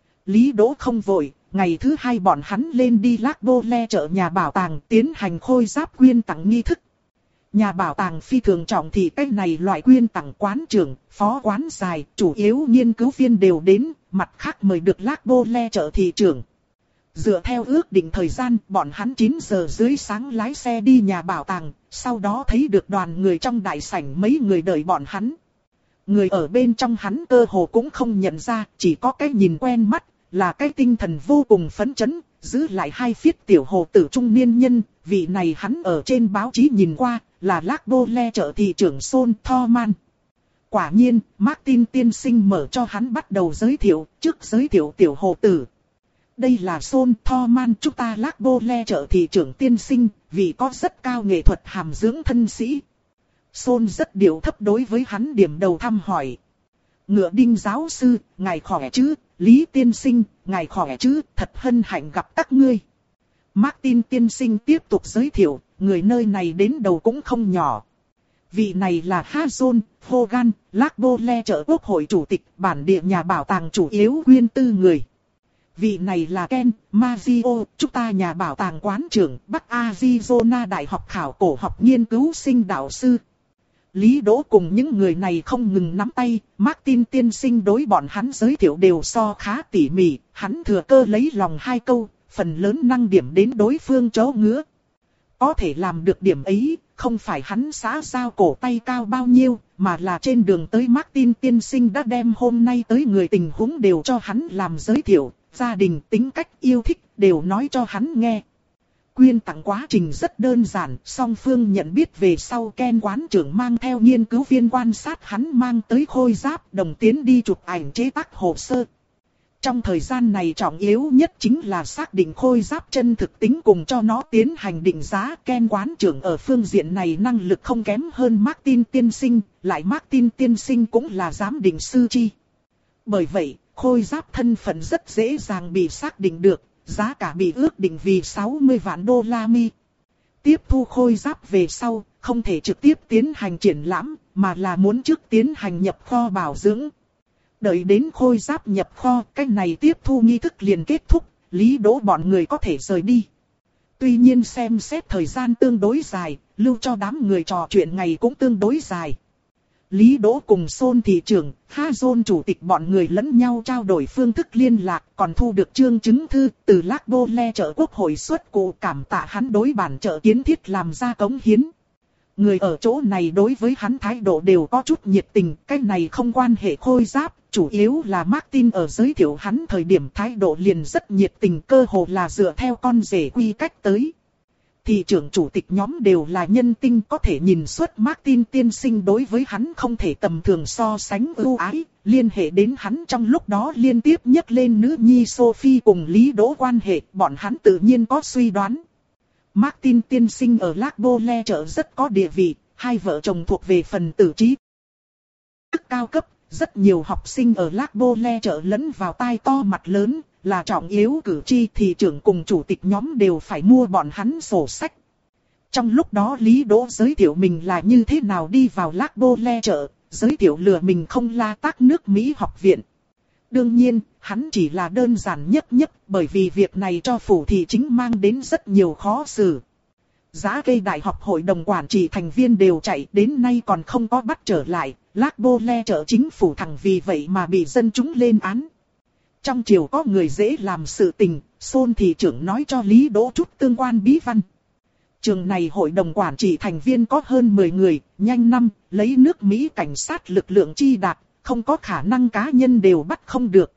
Speaker 1: Lý Đỗ không vội, ngày thứ hai bọn hắn lên đi Lac Bole chợ nhà bảo tàng tiến hành khôi giáp quyên tặng nghi thức. Nhà bảo tàng phi thường trọng thì cái này loại quyên tặng quán trưởng, phó quán dài, chủ yếu nghiên cứu viên đều đến, mặt khác mời được Lac Bole chợ thị trưởng. Dựa theo ước định thời gian, bọn hắn chín giờ dưới sáng lái xe đi nhà bảo tàng, sau đó thấy được đoàn người trong đại sảnh mấy người đợi bọn hắn. Người ở bên trong hắn cơ hồ cũng không nhận ra, chỉ có cái nhìn quen mắt, là cái tinh thần vô cùng phấn chấn, giữ lại hai phiết tiểu hồ tử trung niên nhân, vị này hắn ở trên báo chí nhìn qua, là Lac Bole chợ thị trưởng Son Thoman. Quả nhiên, Martin tiên sinh mở cho hắn bắt đầu giới thiệu, trước giới thiệu tiểu hồ tử. Đây là Son Thoman, chúng ta Lac Bole chợ thị trưởng tiên sinh, vì có rất cao nghệ thuật hàm dưỡng thân sĩ. Son rất điệu thấp đối với hắn điểm đầu thăm hỏi. Ngựa Đinh giáo sư, ngài khỏe chứ, Lý tiên sinh, ngài khỏe chứ, thật hân hạnh gặp các ngươi. Martin tiên sinh tiếp tục giới thiệu, người nơi này đến đầu cũng không nhỏ. Vị này là Jason Hogan, Lac Bole chợ quốc hội chủ tịch, bản địa nhà bảo tàng chủ yếu quyên tư người. Vị này là Ken Maggio, chúng ta nhà bảo tàng quán trưởng, Bắc Arizona Đại học khảo cổ học nghiên cứu sinh đạo sư. Lý Đỗ cùng những người này không ngừng nắm tay, Martin tiên sinh đối bọn hắn giới thiệu đều so khá tỉ mỉ, hắn thừa cơ lấy lòng hai câu, phần lớn năng điểm đến đối phương chỗ ngứa. Có thể làm được điểm ấy, không phải hắn xã giao cổ tay cao bao nhiêu, mà là trên đường tới Martin tiên sinh đã đem hôm nay tới người tình huống đều cho hắn làm giới thiệu, gia đình, tính cách, yêu thích, đều nói cho hắn nghe. Quyên tặng quá trình rất đơn giản, song phương nhận biết về sau Ken quán trưởng mang theo nghiên cứu viên quan sát hắn mang tới khôi giáp, đồng tiến đi chụp ảnh chế tác hồ sơ. Trong thời gian này trọng yếu nhất chính là xác định khôi giáp chân thực tính cùng cho nó tiến hành định giá. Ken quán trưởng ở phương diện này năng lực không kém hơn Martin tiên sinh, lại Martin tiên sinh cũng là giám định sư chi. Bởi vậy, khôi giáp thân phận rất dễ dàng bị xác định được, giá cả bị ước định vì sáu mươi vạn đô la Mi. Tiếp thu khôi giáp về sau, không thể trực tiếp tiến hành triển lãm, mà là muốn trước tiến hành nhập kho bảo dưỡng. Đợi đến khôi giáp nhập kho, cái này tiếp thu nghi thức liền kết thúc, Lý Đỗ bọn người có thể rời đi. Tuy nhiên xem xét thời gian tương đối dài, lưu cho đám người trò chuyện ngày cũng tương đối dài. Lý Đỗ cùng Son thị trưởng, Jason chủ tịch bọn người lẫn nhau trao đổi phương thức liên lạc, còn thu được chương chứng thư từ Lac Bole chợ quốc hội xuất cụ cảm tạ hắn đối bản chợ kiến thiết làm ra cống hiến. Người ở chỗ này đối với hắn thái độ đều có chút nhiệt tình, cái này không quan hệ khôi giáp, chủ yếu là Martin ở giới thiệu hắn thời điểm thái độ liền rất nhiệt tình, cơ hồ là dựa theo con rể quy cách tới. Thị trưởng chủ tịch nhóm đều là nhân tinh, có thể nhìn xuất Martin tiên sinh đối với hắn không thể tầm thường so sánh ưu ái, liên hệ đến hắn trong lúc đó liên tiếp nhắc lên nữ nhi Sophie cùng Lý Đỗ quan hệ, bọn hắn tự nhiên có suy đoán. Martin tiên sinh ở Lac Bole chợ rất có địa vị, hai vợ chồng thuộc về phần tử trí thức cao cấp, rất nhiều học sinh ở Lac Bole chợ lẫn vào tai to mặt lớn, là trọng yếu cử tri, thị trưởng cùng chủ tịch nhóm đều phải mua bọn hắn sổ sách. Trong lúc đó Lý Đỗ giới thiệu mình là như thế nào đi vào Lac Bole chợ, giới thiệu lừa mình không la tác nước Mỹ học viện. Đương nhiên, hắn chỉ là đơn giản nhất nhất, bởi vì việc này cho phủ thị chính mang đến rất nhiều khó xử. Giá cây đại học hội đồng quản trị thành viên đều chạy, đến nay còn không có bắt trở lại, Lac Bole chợ chính phủ thẳng vì vậy mà bị dân chúng lên án. Trong triều có người dễ làm sự tình, Son thị trưởng nói cho Lý Đỗ chút tương quan bí văn. Trường này hội đồng quản trị thành viên có hơn mười người, nhanh năm, lấy nước Mỹ cảnh sát lực lượng chi đạt, không có khả năng cá nhân đều bắt không được.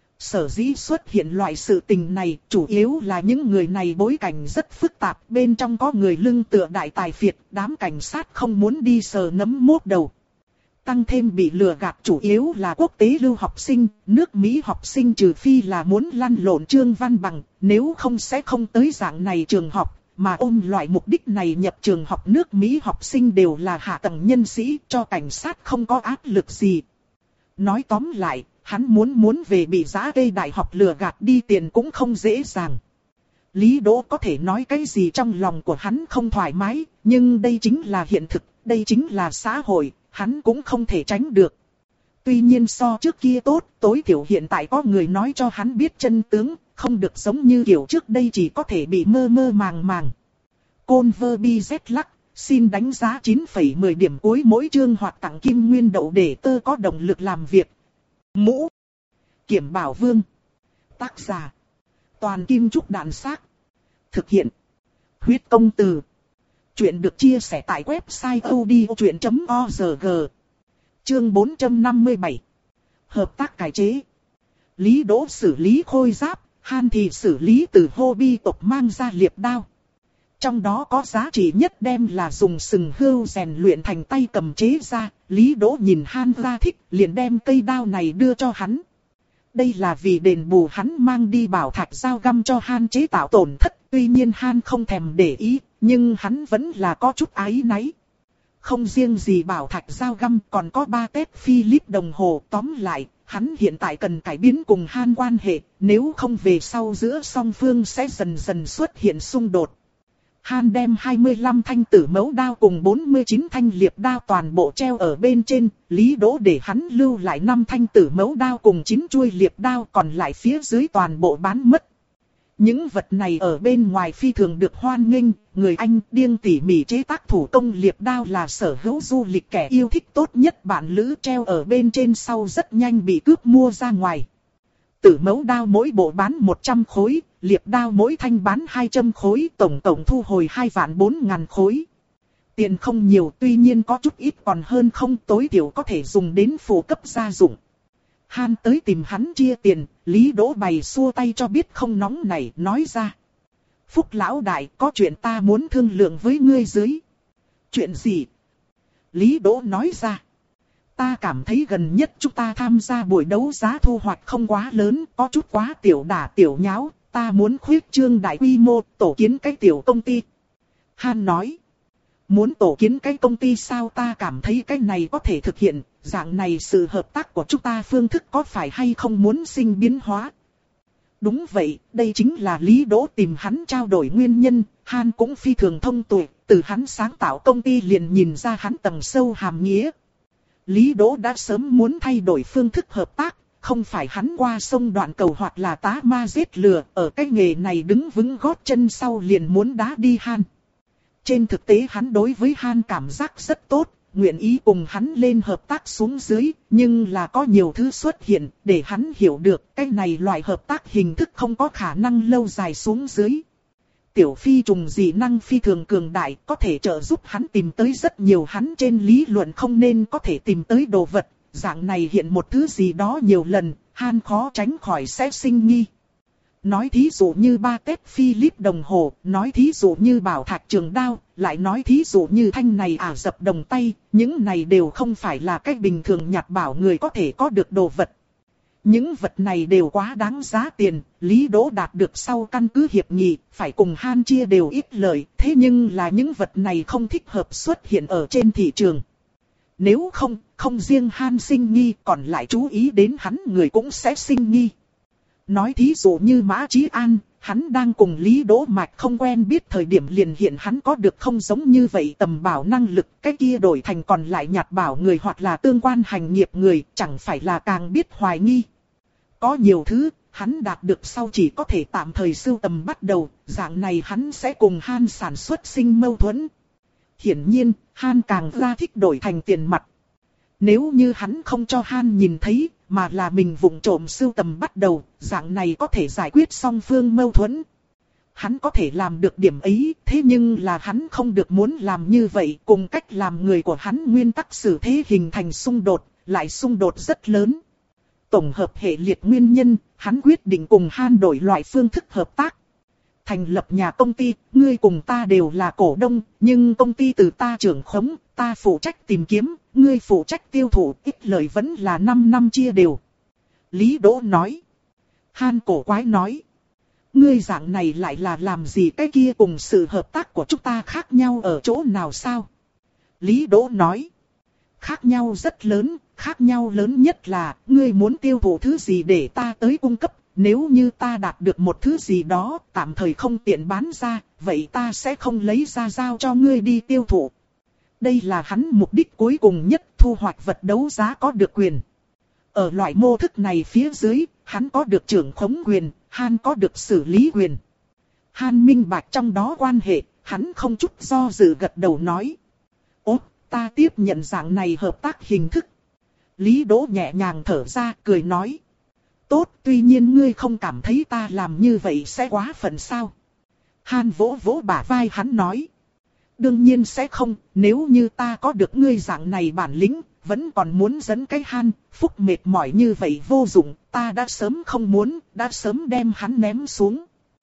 Speaker 1: Sở dĩ xuất hiện loại sự tình này, chủ yếu là những người này bối cảnh rất phức tạp, bên trong có người lưng tựa đại tài phiệt, đám cảnh sát không muốn đi sờ nấm mốt đầu. tăng thêm bị lừa gạt chủ yếu là quốc tế lưu học sinh, nước Mỹ học sinh trừ phi là muốn lăn lộn Trương Văn Bằng, nếu không sẽ không tới dạng này trường học, mà ôm loại mục đích này nhập trường học nước Mỹ học sinh đều là hạ tầng nhân sĩ, cho cảnh sát không có áp lực gì. Nói tóm lại, hắn muốn muốn về bị giá cây đại học lừa gạt đi tiền cũng không dễ dàng. Lý Đỗ có thể nói cái gì trong lòng của hắn không thoải mái, nhưng đây chính là hiện thực, đây chính là xã hội, hắn cũng không thể tránh được. Tuy nhiên so trước kia tốt, tối thiểu hiện tại có người nói cho hắn biết chân tướng, không được giống như kiểu trước đây chỉ có thể bị mơ mơ màng màng. Conver bi Z lắc, xin đánh giá chín phẩy mười điểm cuối mỗi chương hoặc tặng kim nguyên đậu để tơ có động lực làm việc. Mũ Kiểm Bảo Vương. Tác giả Toàn Kim Trúc Đàn Xác. Thực hiện Huyết Công Từ. Chuyện được chia sẻ tại website odchuyện chấm org. Chương bốn trăm năm mươi bảy. Hợp tác cải chế. Lý Đỗ xử lý khôi giáp, Han thì xử lý từ hobby tộc mang ra liệp đao. Trong đó có giá trị nhất đem là dùng sừng hươu rèn luyện thành tay cầm chế ra. Lý Đỗ nhìn Han ra thích, liền đem cây đao này đưa cho hắn. Đây là vì đền bù hắn mang đi bảo thạch dao găm cho Han chế tạo tổn thất. Tuy nhiên Han không thèm để ý, nhưng hắn vẫn là có chút áy náy. Không riêng gì bảo thạch dao găm, còn có ba tép Philip đồng hồ. Tóm lại, hắn hiện tại cần cải biến cùng Han quan hệ, nếu không về sau giữa song phương sẽ dần dần xuất hiện xung đột. Han đem hai mươi lăm thanh tử mẫu đao cùng bốn mươi chín thanh liệp đao toàn bộ treo ở bên trên, Lý Đỗ để hắn lưu lại năm thanh tử mẫu đao cùng chín chuôi liệp đao, còn lại phía dưới toàn bộ bán mất. Những vật này ở bên ngoài phi thường được hoan nghênh, người Anh điên tỉ mỉ chế tác thủ công liệp đao là sở hữu du lịch kẻ yêu thích tốt nhất, bạn lữ treo ở bên trên sau rất nhanh bị cướp mua ra ngoài. Tử mẫu đao mỗi bộ bán một trăm khối, liệp đao mỗi thanh bán hai trăm khối, tổng tổng thu hồi hai vạn bốn ngàn khối. Tiền không nhiều, tuy nhiên có chút ít còn hơn không, tối thiểu có thể dùng đến phụ cấp gia dụng. Han tới tìm hắn chia tiền, Lý Đỗ bày xua tay cho biết không nóng nảy, nói ra. Phúc lão đại, có chuyện ta muốn thương lượng với ngươi dưới. Chuyện gì? Lý Đỗ nói ra. Ta cảm thấy gần nhất chúng ta tham gia buổi đấu giá thu hoạch không quá lớn, có chút quá tiểu đả tiểu nháo, ta muốn khuyết trương đại quy mô, tổ kiến cái tiểu công ty. Han nói. Muốn tổ kiến cái công ty sao? Ta cảm thấy cái này có thể thực hiện, dạng này sự hợp tác của chúng ta phương thức có phải hay không muốn sinh biến hóa? Đúng vậy, đây chính là Lý Đỗ tìm hắn trao đổi nguyên nhân, Han cũng phi thường thông tuệ, từ hắn sáng tạo công ty liền nhìn ra hắn tầng sâu hàm nghĩa. Lý Đỗ đã sớm muốn thay đổi phương thức hợp tác, không phải hắn qua sông đoạn cầu hoặc là tá ma giết lừa, ở cái nghề này đứng vững gót chân sau liền muốn đá đi Han. Trên thực tế hắn đối với Han cảm giác rất tốt, nguyện ý cùng hắn lên hợp tác xuống dưới, nhưng là có nhiều thứ xuất hiện để hắn hiểu được cái này loại hợp tác hình thức không có khả năng lâu dài xuống dưới. Tiểu phi trùng dị năng phi thường cường đại, có thể trợ giúp hắn tìm tới rất nhiều hắn trên lý luận không nên có thể tìm tới đồ vật, dạng này hiện một thứ gì đó nhiều lần, Han khó tránh khỏi sẽ sinh nghi. Nói thí dụ như ba tép Philip đồng hồ, nói thí dụ như bảo thạch trường đao, lại nói thí dụ như thanh này Ả Rập đồng tay, những này đều không phải là cách bình thường nhặt bảo người có thể có được đồ vật. Những vật này đều quá đáng giá tiền, Lý Đỗ đạt được sau căn cứ hiệp nghị, phải cùng Han chia đều ít lợi, thế nhưng là những vật này không thích hợp xuất hiện ở trên thị trường. Nếu không, không riêng Han sinh nghi, còn lại chú ý đến hắn người cũng sẽ sinh nghi. Nói thí dụ như Mã Chí An, hắn đang cùng Lý Đỗ Mạch không quen biết thời điểm liền hiện hắn có được không giống như vậy tầm bảo năng lực, cái kia đổi thành còn lại nhặt bảo người hoặc là tương quan hành nghiệp người, chẳng phải là càng biết hoài nghi. Có nhiều thứ, hắn đạt được sau chỉ có thể tạm thời sưu tầm bắt đầu, dạng này hắn sẽ cùng Han sản xuất sinh mâu thuẫn. Hiển nhiên, Han càng ra thích đổi thành tiền mặt. Nếu như hắn không cho Han nhìn thấy, mà là mình vụng trộm sưu tầm bắt đầu, dạng này có thể giải quyết song phương mâu thuẫn. Hắn có thể làm được điểm ấy, thế nhưng là hắn không được muốn làm như vậy, cùng cách làm người của hắn nguyên tắc xử thế hình thành xung đột, lại xung đột rất lớn. Tổng hợp hệ liệt nguyên nhân, hắn quyết định cùng Han đổi loại phương thức hợp tác. Thành lập nhà công ty, ngươi cùng ta đều là cổ đông, nhưng công ty từ ta trưởng khống, ta phụ trách tìm kiếm, ngươi phụ trách tiêu thụ, ít lợi vẫn là năm năm chia đều. Lý Đỗ nói. Han cổ quái nói. Ngươi dạng này lại là làm gì, cái kia cùng sự hợp tác của chúng ta khác nhau ở chỗ nào sao? Lý Đỗ nói. Khác nhau rất lớn, khác nhau lớn nhất là, ngươi muốn tiêu thụ thứ gì để ta tới cung cấp, nếu như ta đạt được một thứ gì đó, tạm thời không tiện bán ra, vậy ta sẽ không lấy ra giao cho ngươi đi tiêu thụ. Đây là hắn mục đích cuối cùng nhất, thu hoạch vật đấu giá có được quyền. Ở loại mô thức này phía dưới, hắn có được trưởng khống quyền, Han có được xử lý quyền. Han minh bạch trong đó quan hệ, hắn không chút do dự gật đầu nói. Ố, ta tiếp nhận dạng này hợp tác hình thức. Lý Đỗ nhẹ nhàng thở ra, cười nói. Tốt, tuy nhiên ngươi không cảm thấy ta làm như vậy sẽ quá phận sao? Han vỗ vỗ bả vai hắn nói. Đương nhiên sẽ không, nếu như ta có được ngươi dạng này bản lĩnh, vẫn còn muốn dẫn cái Han, Phúc mệt mỏi như vậy vô dụng, ta đã sớm không muốn, đã sớm đem hắn ném xuống.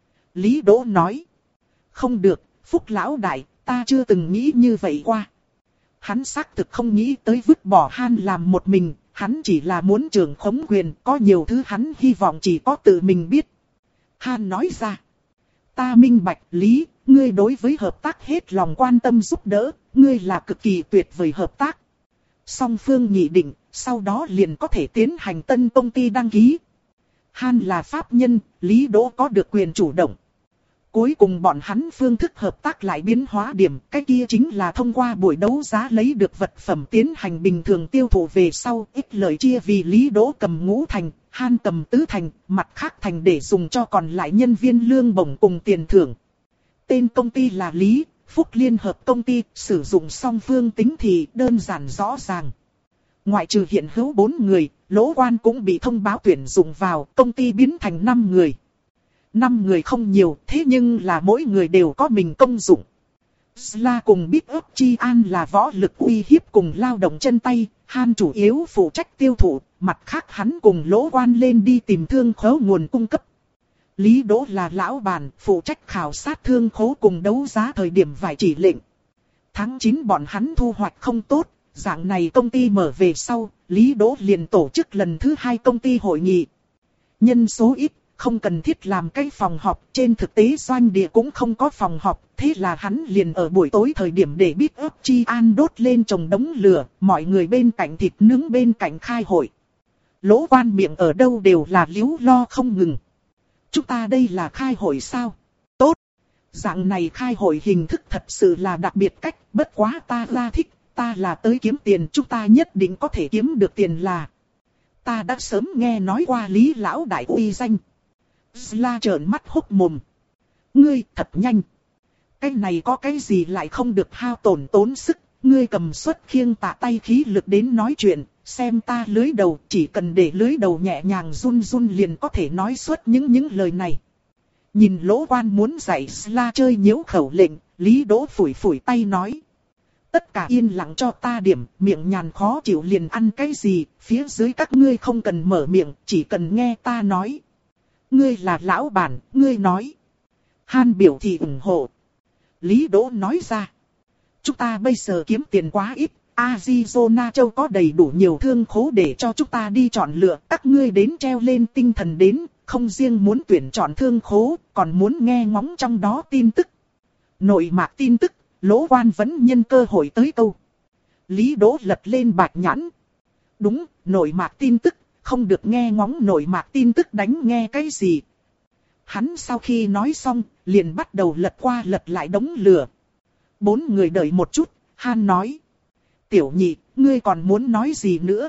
Speaker 1: Lý Đỗ nói. Không được, Phúc lão đại, ta chưa từng nghĩ như vậy qua. Hắn xác thực không nghĩ tới vứt bỏ Han làm một mình, hắn chỉ là muốn trưởng khống quyền, có nhiều thứ hắn hy vọng chỉ có tự mình biết. Han nói ra. Ta minh bạch, Lý, ngươi đối với hợp tác hết lòng quan tâm giúp đỡ, ngươi là cực kỳ tuyệt vời hợp tác. Song phương nghị định, sau đó liền có thể tiến hành tân công ty đăng ký. Han là pháp nhân, Lý Đỗ có được quyền chủ động. Cuối cùng bọn hắn phương thức hợp tác lại biến hóa điểm, cái kia chính là thông qua buổi đấu giá lấy được vật phẩm tiến hành bình thường tiêu thụ về sau, ít lợi chia vì Lý Đỗ cầm ngũ thành, Han cầm tứ thành, mặt khác thành để dùng cho còn lại nhân viên lương bổng cùng tiền thưởng. Tên công ty là Lý Phúc Liên Hợp Công ty, sử dụng song phương tính thì đơn giản rõ ràng. Ngoại trừ hiện hữu bốn người, Lỗ Quan cũng bị thông báo tuyển dụng vào, công ty biến thành năm người. năm người không nhiều, thế nhưng là mỗi người đều có mình công dụng. Sla cùng Big Up Chi An là võ lực uy hiếp cùng lao động chân tay, Han chủ yếu phụ trách tiêu thụ, mặt khác hắn cùng Lỗ Quan lên đi tìm thương khố nguồn cung cấp. Lý Đỗ là lão bản, phụ trách khảo sát thương khố cùng đấu giá thời điểm vài chỉ lệnh. Tháng chín bọn hắn thu hoạch không tốt, dạng này công ty mở về sau, Lý Đỗ liền tổ chức lần thứ hai công ty hội nghị. Nhân số ít, không cần thiết làm cái phòng họp, trên thực tế doanh địa cũng không có phòng họp, thế là hắn liền ở buổi tối thời điểm để Big Up Chi An đốt lên chồng đống lửa, mọi người bên cạnh thịt nướng bên cạnh khai hội. Lỗ Quan miệng ở đâu đều là líu lo không ngừng. Chúng ta đây là khai hội sao? Tốt! Dạng này khai hội hình thức thật sự là đặc biệt cách, bất quá ta ra thích, ta là tới kiếm tiền, chúng ta nhất định có thể kiếm được tiền là. Ta đã sớm nghe nói qua Lý lão đại uy danh. Sla trợn mắt hốc mồm. Ngươi thật nhanh. Cái này có cái gì lại không được hao tổn tốn sức, ngươi cầm suất khiêng tạ tay khí lực đến nói chuyện, xem ta lưới đầu, chỉ cần để lưới đầu nhẹ nhàng run run liền có thể nói suốt những những lời này. Nhìn Lỗ Quan muốn dạy Sla chơi nhiễu khẩu lệnh, Lý Đỗ phủi phủi tay nói. Tất cả yên lặng cho ta điểm, miệng nhàn khó chịu liền ăn cái gì, phía dưới các ngươi không cần mở miệng, chỉ cần nghe ta nói. Ngươi là lão bản, ngươi nói. Han biểu thị ủng hộ. Lý Đỗ nói ra. Chúng ta bây giờ kiếm tiền quá ít, Arizona châu có đầy đủ nhiều thương khố để cho chúng ta đi chọn lựa, các ngươi đến treo lên tinh thần đến, không riêng muốn tuyển chọn thương khố, còn muốn nghe ngóng trong đó tin tức. Nội mạc tin tức, Lỗ Quan vẫn nhân cơ hội tới câu. Lý Đỗ lật lên bạch nhãn. Đúng, nội mạc tin tức, không được nghe ngóng nội mạc tin tức đánh nghe cái gì. Hắn sau khi nói xong, liền bắt đầu lật qua lật lại đống lửa. Bốn người đợi một chút, Han nói. Tiểu nhị, ngươi còn muốn nói gì nữa?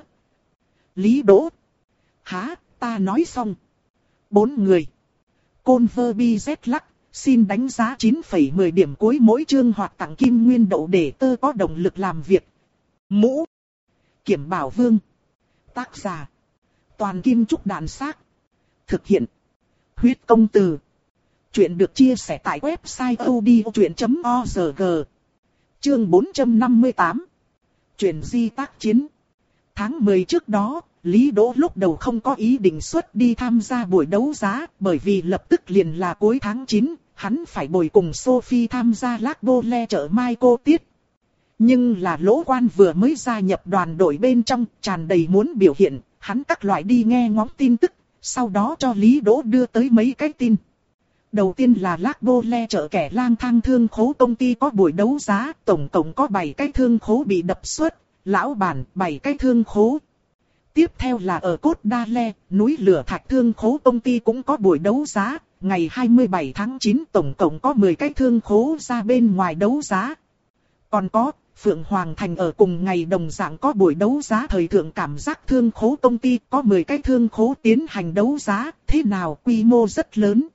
Speaker 1: Lý Đỗ. Hả, ta nói xong. Bốn người. Converbi-Z lắc, xin đánh giá chín phẩy mười điểm cuối mỗi chương hoặc tặng kim nguyên đậu để tơ có động lực làm việc. Mũ. Kiểm Bảo Vương. Tác giả. Toàn Kim Trúc Đàn Xác. Thực hiện. Huyết Công Từ. Chuyện được chia sẻ tại website odchuyện chấm org. Chương bốn trăm năm mươi tám. Chuyển di tác chiến. Tháng mười trước đó, Lý Đỗ lúc đầu không có ý định xuất đi tham gia buổi đấu giá, bởi vì lập tức liền là cuối tháng chín, hắn phải bồi cùng Sophie tham gia Lac Bole chợ Mai cô tiết. Nhưng là Lỗ Quan vừa mới gia nhập đoàn đội bên trong, tràn đầy muốn biểu hiện, hắn các loại đi nghe ngóng tin tức, sau đó cho Lý Đỗ đưa tới mấy cái tin. Đầu tiên là Lác Bô Le chợ kẻ lang thang thương khố công ty có buổi đấu giá, tổng cộng có bảy cái thương khố bị đập xuất, lão bản bảy cái thương khố. Tiếp theo là ở Cốt Đa Le, núi lửa thạch thương khố công ty cũng có buổi đấu giá, ngày hai mươi bảy tháng chín tổng cộng có mười cái thương khố ra bên ngoài đấu giá. Còn có, Phượng Hoàng Thành ở cùng ngày đồng dạng có buổi đấu giá thời thượng cảm giác thương khố công ty có mười cái thương khố tiến hành đấu giá, thế nào quy mô rất lớn.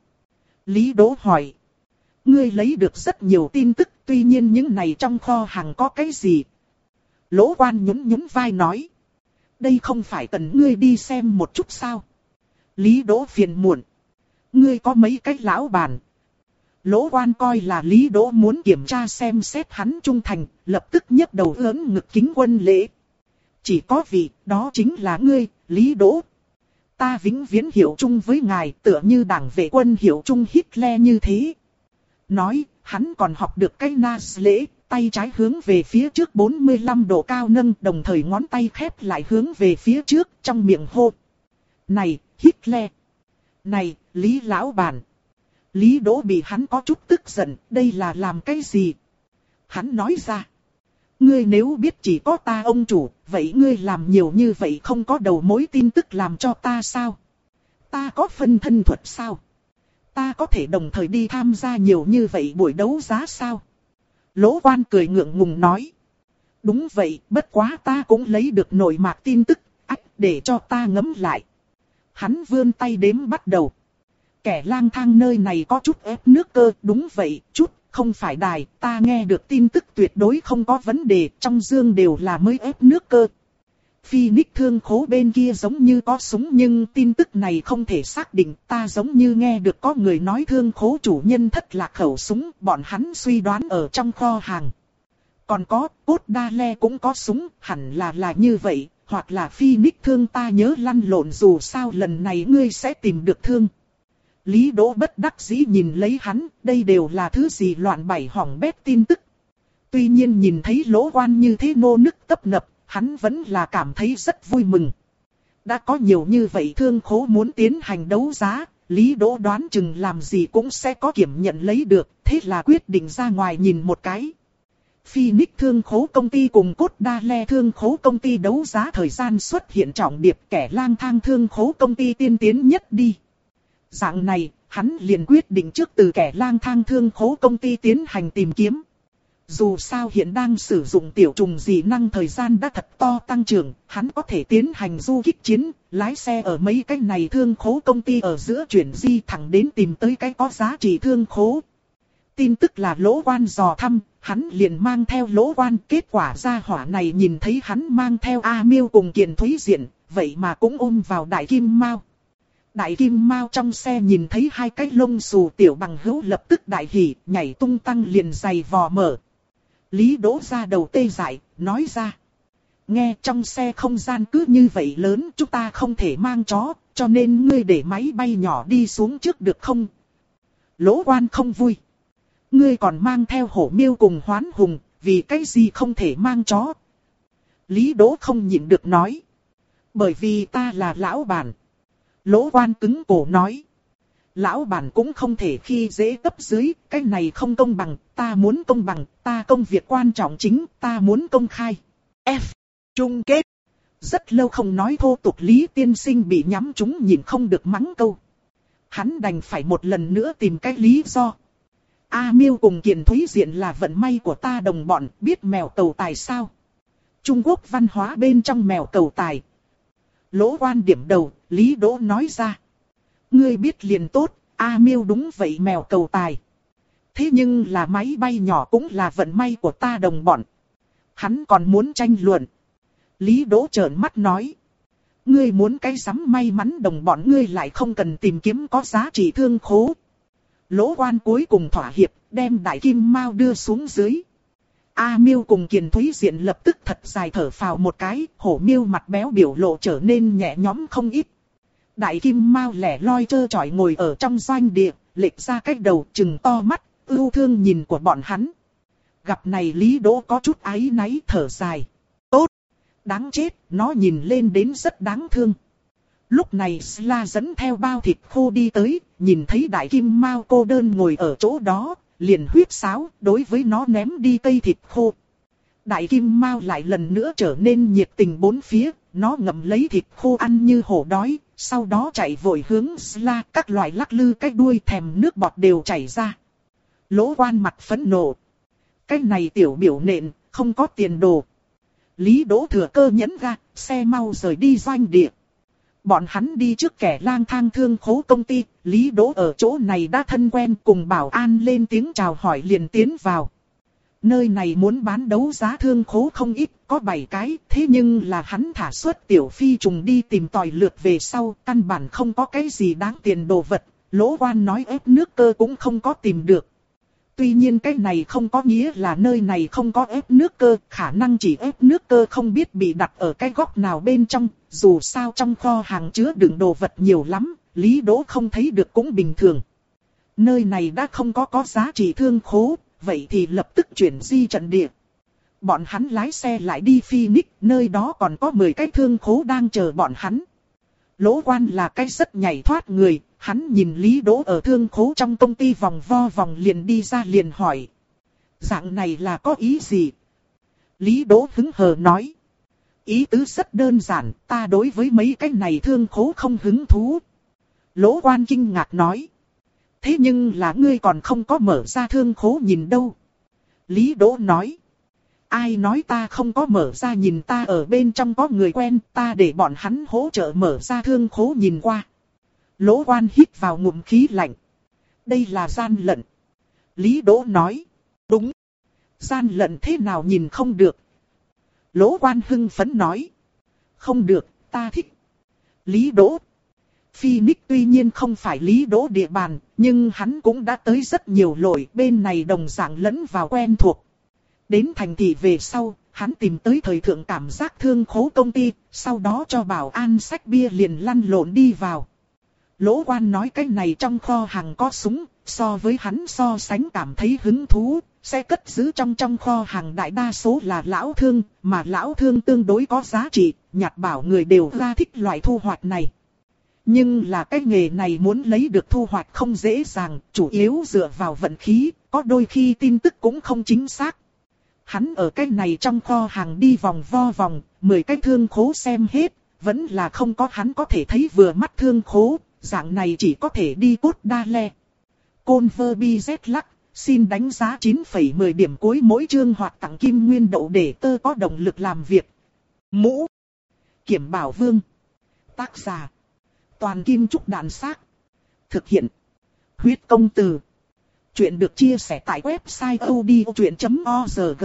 Speaker 1: Lý Đỗ hỏi. Ngươi lấy được rất nhiều tin tức, tuy nhiên những này trong kho hàng có cái gì? Lỗ Quan nhún nhún vai nói. Đây không phải cần ngươi đi xem một chút sao? Lý Đỗ phiền muộn. Ngươi có mấy cái lão bản. Lỗ Quan coi là Lý Đỗ muốn kiểm tra xem xét hắn trung thành, lập tức nhấc đầu ưỡn ngực kính quân lễ. Chỉ có vị, đó chính là ngươi, Lý Đỗ. Ta vĩnh viễn hiệu chung với ngài tựa như đảng vệ quân hiệu chung Hitler như thế. Nói, hắn còn học được cái Nas lễ, tay trái hướng về phía trước bốn mươi lăm độ cao nâng, đồng thời ngón tay khép lại hướng về phía trước, trong miệng hô. Này, Hitler! Này, Lý lão bản! Lý Đỗ bị hắn có chút tức giận, đây là làm cái gì? Hắn nói ra. Ngươi nếu biết chỉ có ta ông chủ, vậy ngươi làm nhiều như vậy không có đầu mối tin tức làm cho ta sao? Ta có phân thân thuật sao? Ta có thể đồng thời đi tham gia nhiều như vậy buổi đấu giá sao? Lỗ Quan cười ngượng ngùng nói. Đúng vậy, bất quá ta cũng lấy được nội mạc tin tức, ách, để cho ta ngẫm lại. Hắn vươn tay đếm bắt đầu. Kẻ lang thang nơi này có chút ép nước cơ, đúng vậy, chút, không phải đài, ta nghe được tin tức tuyệt đối không có vấn đề, trong dương đều là mới ép nước cơ. Phoenix thương khố bên kia giống như có súng nhưng tin tức này không thể xác định, ta giống như nghe được có người nói thương khố chủ nhân thất lạc khẩu súng, bọn hắn suy đoán ở trong kho hàng. Còn có, Cốt Đa Le cũng có súng, hẳn là là như vậy, hoặc là Phoenix thương ta nhớ lăn lộn dù sao lần này ngươi sẽ tìm được thương. Lý Đỗ bất đắc dĩ nhìn lấy hắn, đây đều là thứ gì loạn bảy hỏng bét tin tức. Tuy nhiên nhìn thấy Lỗ Quan như thế nô nức tấp nập, hắn vẫn là cảm thấy rất vui mừng. Đã có nhiều như vậy thương khố muốn tiến hành đấu giá, Lý Đỗ đoán chừng làm gì cũng sẽ có kiểm nhận lấy được, thế là quyết định ra ngoài nhìn một cái. Phoenix thương khố công ty cùng Cốt Đa Le thương khố công ty đấu giá thời gian xuất hiện trọng điệp, kẻ lang thang thương khố công ty tiên tiến nhất đi. Dạng này, hắn liền quyết định trước từ kẻ lang thang thương khố công ty tiến hành tìm kiếm. Dù sao hiện đang sử dụng tiểu trùng dị năng thời gian đã thật to tăng trưởng, hắn có thể tiến hành du kích chiến, lái xe ở mấy cái này thương khố công ty ở giữa chuyển di thẳng đến tìm tới cái có giá trị thương khố. Tin tức là Lỗ Quan dò thăm, hắn liền mang theo Lỗ Quan, kết quả ra hỏa này nhìn thấy hắn mang theo A Miêu cùng Kiền Thúy Diện, vậy mà cũng ôm vào Đại Kim Mao. Đại Kim Mao trong xe nhìn thấy hai cái lông xù tiểu bằng hữu lập tức đại hỉ, nhảy tung tăng liền giày vò mở. Lý Đỗ ra đầu tê dại, nói ra. Nghe trong xe không gian cứ như vậy lớn, chúng ta không thể mang chó, cho nên ngươi để máy bay nhỏ đi xuống trước được không? Lỗ Quan không vui. Ngươi còn mang theo Hổ Miêu cùng Hoán Hùng, vì cái gì không thể mang chó? Lý Đỗ không nhịn được nói. Bởi vì ta là lão bản. Lỗ Quan cứng cổ nói. Lão bản cũng không thể khi dễ cấp dưới, cái này không công bằng, ta muốn công bằng, ta công việc quan trọng chính, ta muốn công khai. F. Chung kết. Rất lâu không nói thô tục Lý tiên sinh bị nhắm trúng nhìn không được mắng câu. Hắn đành phải một lần nữa tìm cái lý do. A Miêu cùng Kiền Thúy Diện là vận may của ta đồng bọn, biết mèo cầu tài sao? Trung Quốc văn hóa bên trong mèo cầu tài. Lỗ Quan điểm đầu, Lý Đỗ nói ra. Ngươi biết liền tốt, A Miêu đúng vậy mèo cầu tài. Thế nhưng là máy bay nhỏ cũng là vận may của ta đồng bọn. Hắn còn muốn tranh luận. Lý Đỗ trợn mắt nói. Ngươi muốn cái sắm may mắn đồng bọn ngươi lại không cần tìm kiếm có giá trị thương khố. Lỗ Quan cuối cùng thỏa hiệp, đem Đại Kim Mao đưa xuống dưới. A Miêu cùng Kiền Thúy Diện lập tức thật dài thở phào một cái, Hổ Miêu mặt béo biểu lộ trở nên nhẹ nhõm không ít. Đại Kim Mao lẻ loi trơ trọi ngồi ở trong doanh địa, lệch ra cái đầu chừng to mắt, ưu thương nhìn của bọn hắn. Gặp này Lý Đỗ có chút áy náy thở dài. Tốt! Đáng chết, nó nhìn lên đến rất đáng thương. Lúc này Sla dẫn theo bao thịt khô đi tới, nhìn thấy đại kim mao cô đơn ngồi ở chỗ đó, liền huyết sáo, đối với nó ném đi cây thịt khô. Đại kim mao lại lần nữa trở nên nhiệt tình bốn phía, nó ngậm lấy thịt khô ăn như hổ đói, sau đó chạy vội hướng Sla, các loại lắc lư cái đuôi thèm nước bọt đều chảy ra. Lỗ Quan mặt phẫn nộ. Cái này tiểu biểu nện, không có tiền đồ. Lý Đỗ thừa cơ nhấn ga, xe mau rời đi doanh địa. Bọn hắn đi trước kẻ lang thang thương khố công ty, Lý Đỗ ở chỗ này đã thân quen, cùng bảo an lên tiếng chào hỏi liền tiến vào. Nơi này muốn bán đấu giá thương khố không ít, có bảy cái, thế nhưng là hắn thả xuất tiểu phi trùng đi tìm tòi lượt về sau, căn bản không có cái gì đáng tiền đồ vật, Lỗ Quan nói ép nước cơ cũng không có tìm được. Tuy nhiên cái này không có nghĩa là nơi này không có ép nước cơ, khả năng chỉ ép nước cơ không biết bị đặt ở cái góc nào bên trong, dù sao trong kho hàng chứa đựng đồ vật nhiều lắm, Lý Đỗ không thấy được cũng bình thường. Nơi này đã không có có giá trị thương khố, vậy thì lập tức chuyển di trận địa. Bọn hắn lái xe lại đi Phoenix, nơi đó còn có mười cái thương khố đang chờ bọn hắn. Lỗ Quan là cái rất nhảy thoát người, hắn nhìn Lý Đỗ ở thương khố trong công ty vòng vo vòng liền đi ra liền hỏi. Dạng này là có ý gì? Lý Đỗ hứng hờ nói. Ý tứ rất đơn giản, ta đối với mấy cái này thương khố không hứng thú. Lỗ Quan kinh ngạc nói. Thế nhưng là ngươi còn không có mở ra thương khố nhìn đâu. Lý Đỗ nói. Ai nói ta không có mở ra nhìn, ta ở bên trong có người quen, ta để bọn hắn hỗ trợ mở ra thương khố nhìn qua. Lỗ Quan hít vào ngụm khí lạnh. Đây là gian lận. Lý Đỗ nói. Đúng. Gian lận thế nào nhìn không được. Lỗ Quan hưng phấn nói. Không được, ta thích. Lý Đỗ. Phoenix tuy nhiên không phải Lý Đỗ địa bàn, nhưng hắn cũng đã tới rất nhiều lội, bên này đồng dạng lẫn vào quen thuộc. Đến thành thị về sau, hắn tìm tới thời thượng cảm giác thương khố công ty, sau đó cho bảo an xách bia liền lăn lộn đi vào. Lỗ Quan nói cái này trong kho hàng có súng, so với hắn so sánh cảm thấy hứng thú, sẽ cất giữ trong trong kho hàng đại đa số là lão thương, mà lão thương tương đối có giá trị, nhặt bảo người đều ra thích loại thu hoạch này. Nhưng là cái nghề này muốn lấy được thu hoạch không dễ dàng, chủ yếu dựa vào vận khí, có đôi khi tin tức cũng không chính xác. Hắn ở cái này trong kho hàng đi vòng vo vòng, mười cái thương khố xem hết, vẫn là không có hắn có thể thấy vừa mắt thương khố, dạng này chỉ có thể đi cốt đa le. Converbiz lắc, xin đánh giá chín phẩy mười điểm cuối mỗi chương hoặc tặng kim nguyên đậu để tơ có động lực làm việc. Mũ Kiểm Bảo Vương. Tác giả Toàn Kim Trúc Đàn Xác. Thực hiện Huyết Công Từ. Chuyện được chia sẻ tại website audiochuyện chấm org.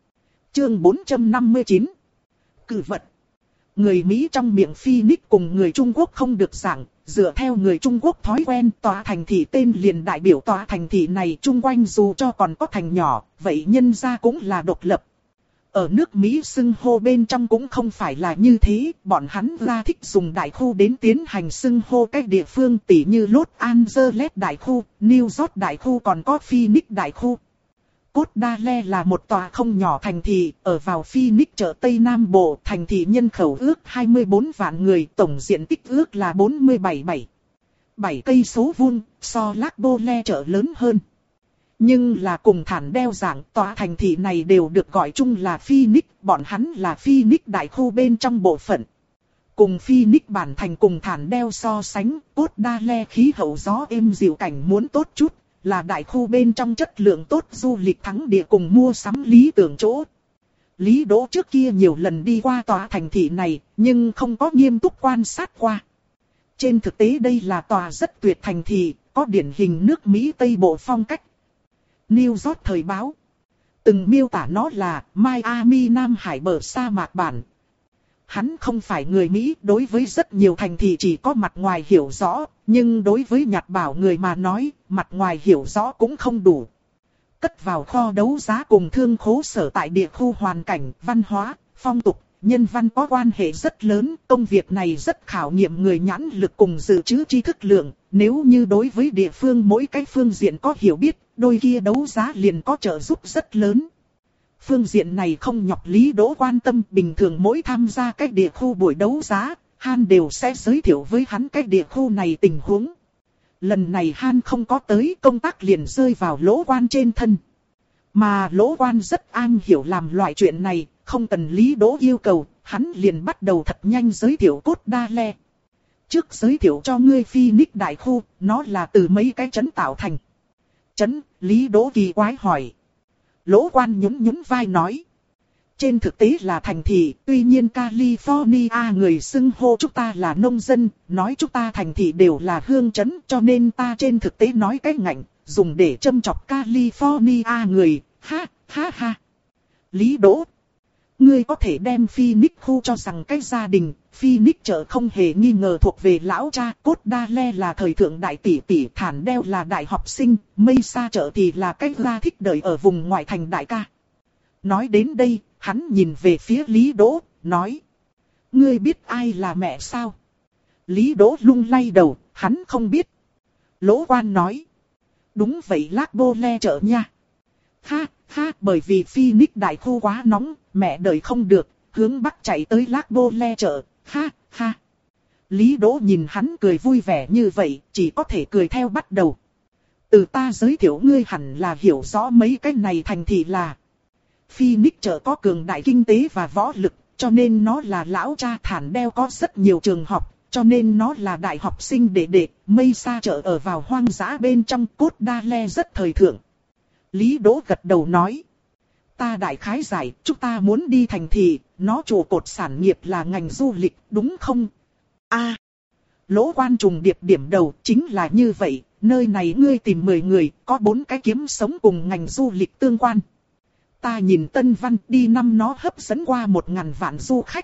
Speaker 1: Chương bốn trăm năm mươi chín. Cử vật. Người Mỹ trong miệng Phoenix cùng người Trung Quốc không được giảng, dựa theo người Trung Quốc thói quen tòa thành thị tên liền đại biểu tòa thành thị này chung quanh dù cho còn có thành nhỏ, vậy nhân ra cũng là độc lập. Ở nước Mỹ xưng hô bên trong cũng không phải là như thế, bọn hắn ra thích dùng đại khu đến tiến hành xưng hô các địa phương tỉ như Los Angeles đại khu, New York đại khu còn có Phoenix đại khu. Cốt Đa Le là một tòa không nhỏ thành thị, ở vào Phoenix chợ Tây Nam Bộ, thành thị nhân khẩu ước hai mươi bốn vạn người, tổng diện tích ước là bốn mươi bảy phẩy bảy cây số vuông, so Lac Bole chợ lớn hơn. Nhưng là cùng Thản Đeo dạng, tòa thành thị này đều được gọi chung là Phoenix, bọn hắn là Phoenix đại khu bên trong bộ phận. Cùng Phoenix bản thành cùng Thản Đeo so sánh, Cốt Đa Le khí hậu gió êm dịu cảnh muốn tốt chút, là đại khu bên trong chất lượng tốt du lịch thắng địa cùng mua sắm lý tưởng chỗ. Lý Đỗ trước kia nhiều lần đi qua tòa thành thị này, nhưng không có nghiêm túc quan sát qua. Trên thực tế đây là tòa rất tuyệt thành thị, có điển hình nước Mỹ Tây Bộ phong cách. New York thời báo từng miêu tả nó là Miami Nam Hải bờ sa mạc bản. Hắn không phải người Mỹ, đối với rất nhiều thành thị chỉ có mặt ngoài hiểu rõ, nhưng đối với nhặt bảo người mà nói, mặt ngoài hiểu rõ cũng không đủ. Cất vào kho đấu giá cùng thương khố sở tại địa khu hoàn cảnh, văn hóa, phong tục, nhân văn có quan hệ rất lớn, công việc này rất khảo nghiệm người nhãn lực cùng dự trữ tri thức lượng, nếu như đối với địa phương mỗi cái phương diện có hiểu biết, đôi kia đấu giá liền có trợ giúp rất lớn. Phương diện này không nhọc Lý Đỗ quan tâm, bình thường mỗi tham gia cái địa khu buổi đấu giá, Han đều sẽ giới thiệu với hắn cái địa khu này tình huống. Lần này Han không có tới, công tác liền rơi vào Lỗ Quan trên thân. Mà Lỗ Quan rất am hiểu làm loại chuyện này, không cần Lý Đỗ yêu cầu, hắn liền bắt đầu thật nhanh giới thiệu Cốt Đa Le. Trước giới thiệu cho ngươi Phoenix đại khu, nó là từ mấy cái trấn tạo thành. Trấn, Lý Đỗ kỳ quái hỏi. Lỗ Quan nhún nhún vai nói. Trên thực tế là thành thị, tuy nhiên California người xưng hô chúng ta là nông dân, nói chúng ta thành thị đều là hương trấn, cho nên ta trên thực tế nói cái ngạnh, dùng để châm chọc California người, ha, ha ha. Lý Đỗ, ngươi có thể đem Phoenix khu cho rằng cái gia đình, Phoenix chợ không hề nghi ngờ thuộc về lão cha, Cốt Đa Le là thời thượng đại tỷ tỷ, Thản Đeo là đại học sinh, Mesa chợ thì là cái gia thích đời ở vùng ngoại thành đại ca. Nói đến đây, hắn nhìn về phía Lý Đỗ, nói. Ngươi biết ai là mẹ sao? Lý Đỗ lung lay đầu, hắn không biết. Lỗ Quan nói. Đúng vậy, Lác Bô Le chợ nha. Ha, ha, bởi vì Phoenix đại khu quá nóng, mẹ đợi không được, hướng bắc chạy tới Lác Bô Le chợ, ha, ha. Lý Đỗ nhìn hắn cười vui vẻ như vậy, chỉ có thể cười theo bắt đầu. Từ ta giới thiệu ngươi hẳn là hiểu rõ mấy cái này thành thị là. Phoenix chợ có cường đại kinh tế và võ lực, cho nên nó là lão cha. Thản Đeo có rất nhiều trường học, cho nên nó là đại học sinh đệ đệ. Mesa chợ ở vào hoang dã bên trong, Cốt Đa Le rất thời thượng. Lý Đỗ gật đầu nói. Ta đại khái giải, chúng ta muốn đi thành thị, nó trụ cột sản nghiệp là ngành du lịch, đúng không? A. À, Lỗ Quan trùng điệp điểm đầu, chính là như vậy, nơi này ngươi tìm mười người, có bốn cái kiếm sống cùng ngành du lịch tương quan. Ta nhìn Tân Văn đi năm nó hấp dẫn qua một ngàn vạn du khách.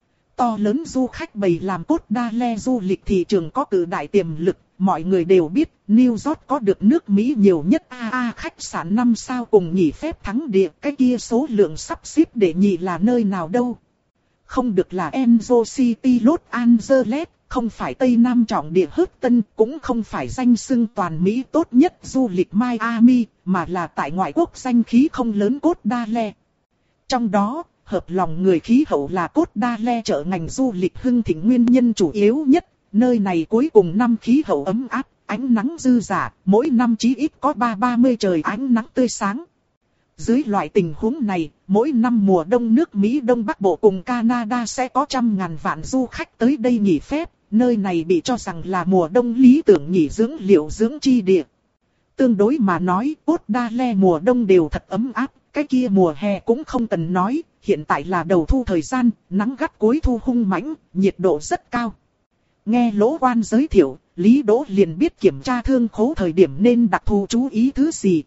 Speaker 1: To lớn du khách bầy làm Cốt Đa Le du lịch thị trường có cự đại tiềm lực. Mọi người đều biết New York có được nước Mỹ nhiều nhất a a khách sạn năm sao cùng nghỉ phép thắng địa. Cái kia số lượng sắp xếp để nhị là nơi nào đâu. Không được là Angel City Los Angeles, không phải Tây Nam trọng địa Houston, cũng không phải danh xưng toàn Mỹ tốt nhất du lịch Miami, mà là tại ngoại quốc danh khí không lớn Cốt Đa Le. Trong đó, hợp lòng người khí hậu là Cốt Đa Le chợ ngành du lịch hưng thịnh nguyên nhân chủ yếu nhất. Nơi này cuối cùng năm khí hậu ấm áp, ánh nắng dư dả, mỗi năm chí ít có ba ba mươi trời ánh nắng tươi sáng. Dưới loại tình huống này, mỗi năm mùa đông nước Mỹ Đông Bắc Bộ cùng Canada sẽ có trăm ngàn vạn du khách tới đây nghỉ phép. Nơi này bị cho rằng là mùa đông lý tưởng nghỉ dưỡng liệu dưỡng chi địa. Tương đối mà nói, Cốt Đa Le mùa đông đều thật ấm áp, cái kia mùa hè cũng không cần nói, hiện tại là đầu thu thời gian, nắng gắt cuối thu hung mãnh, nhiệt độ rất cao. Nghe Lỗ Quan giới thiệu, Lý Đỗ liền biết kiểm tra thương khố thời điểm nên đặc thù chú ý thứ gì.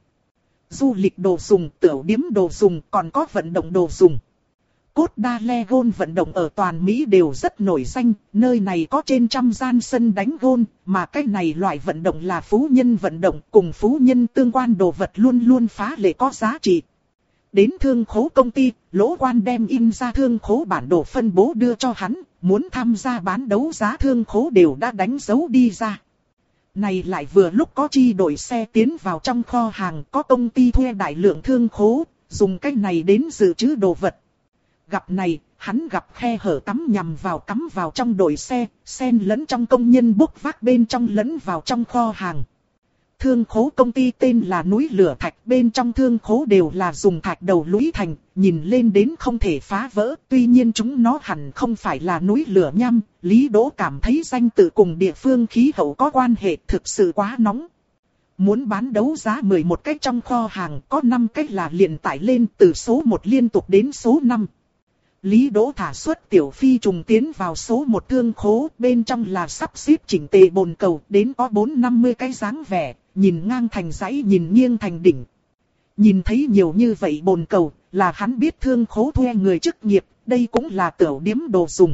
Speaker 1: Du lịch đồ dùng, tiểu điếm đồ dùng, còn có vận động đồ dùng. Cốt Đa Le Golf vận động ở toàn Mỹ đều rất nổi danh, nơi này có trên trăm gian sân đánh golf, mà cái này loại vận động là phú nhân vận động, cùng phú nhân tương quan đồ vật luôn luôn phá lệ có giá trị. Đến thương khố công ty, Lỗ Quan đem in ra thương khố bản đồ phân bố đưa cho hắn, muốn tham gia bán đấu giá thương khố đều đã đánh dấu đi ra. Này lại vừa lúc có chi đội xe tiến vào trong kho hàng, có công ty thuê đại lượng thương khố, dùng cách này đến dự trữ đồ vật. Gặp này, hắn gặp khe hở cắm nhằm vào cắm vào trong đội xe, xen lẫn trong công nhân bốc vác bên trong lẫn vào trong kho hàng. Thương khố công ty tên là núi lửa thạch, bên trong thương khố đều là dùng thạch đầu lũy thành, nhìn lên đến không thể phá vỡ, tuy nhiên chúng nó hẳn không phải là núi lửa nhăm. Lý Đỗ cảm thấy danh tự cùng địa phương khí hậu có quan hệ, thực sự quá nóng. Muốn bán đấu giá mười một cái trong kho hàng, có năm cái là liền tải lên từ số một liên tục đến số năm. Lý Đỗ thả xuất tiểu phi trùng tiến vào số một thương khố, bên trong là sắp xếp chỉnh tề bồn cầu, đến có bốn năm mươi cái dáng vẻ, nhìn ngang thành dãy nhìn nghiêng thành đỉnh. Nhìn thấy nhiều như vậy bồn cầu, là hắn biết thương khố thuê người chức nghiệp, đây cũng là tiểu điếm đồ dùng.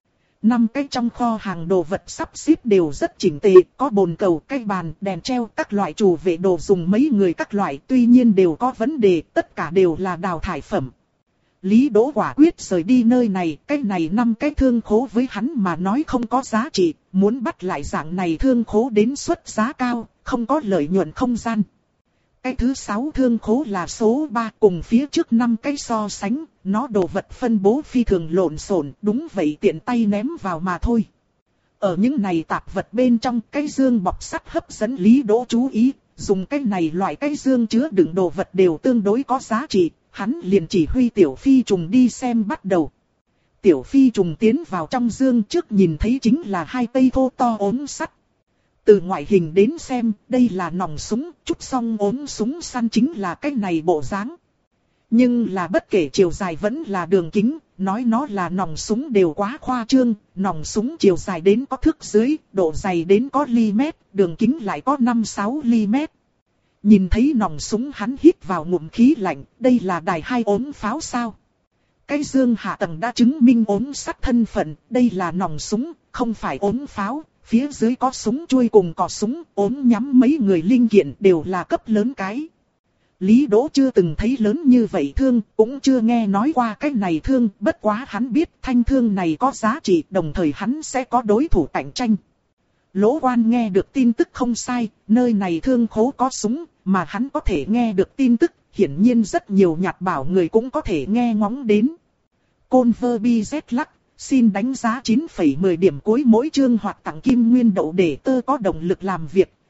Speaker 1: Năm cái trong kho hàng đồ vật sắp xếp đều rất chỉnh tề, có bồn cầu, cây bàn, đèn treo, các loại chủ vệ đồ dùng mấy người các loại, tuy nhiên đều có vấn đề, tất cả đều là đào thải phẩm. Lý Đỗ quả quyết rời đi nơi này, cái này năm cái thương khố với hắn mà nói không có giá trị, muốn bắt lại dạng này thương khố đến suất giá cao, không có lợi nhuận không gian. cái thứ sáu thương khố là số ba, cùng phía trước năm cái so sánh, nó đồ vật phân bố phi thường lộn xộn, đúng vậy tiện tay ném vào mà thôi. Ở những này tạp vật bên trong, cái dương bọc sắt hấp dẫn Lý Đỗ chú ý, dùng cái này loại cái dương chứa đựng đồ vật đều tương đối có giá trị, hắn liền chỉ huy Tiểu Phi trùng đi xem bắt đầu. Tiểu Phi trùng tiến vào trong dương trước nhìn thấy chính là hai cây thô to ốm sắt. Từ ngoại hình đến xem, đây là nòng súng, chút xong ốm súng săn chính là cái này bộ dáng. Nhưng là bất kể chiều dài vẫn là đường kính, nói nó là nòng súng đều quá khoa trương, nòng súng chiều dài đến có thước dưới, độ dày đến có ly mét, đường kính lại có năm sáu ly mét. Nhìn thấy nòng súng hắn hít vào ngụm khí lạnh, đây là đài hai ốm pháo sao? Cái dương hạ tầng đã chứng minh ốm sắt thân phận, đây là nòng súng, không phải ốm pháo. Phía dưới có súng chuôi cùng cò súng, ốm nhắm mấy người linh kiện đều là cấp lớn cái. Lý Đỗ chưa từng thấy lớn như vậy thương, cũng chưa nghe nói qua cái này thương, bất quá hắn biết thanh thương này có giá trị, đồng thời hắn sẽ có đối thủ cạnh tranh. Lỗ Quan nghe được tin tức không sai, nơi này thương khố có súng, mà hắn có thể nghe được tin tức, hiển nhiên rất nhiều nhạt bảo người cũng có thể nghe ngóng đến. Conver bi dét lắc. Xin đánh giá chín phẩy mười điểm cuối mỗi chương hoặc tặng kim nguyên đậu để tơ có động lực làm việc,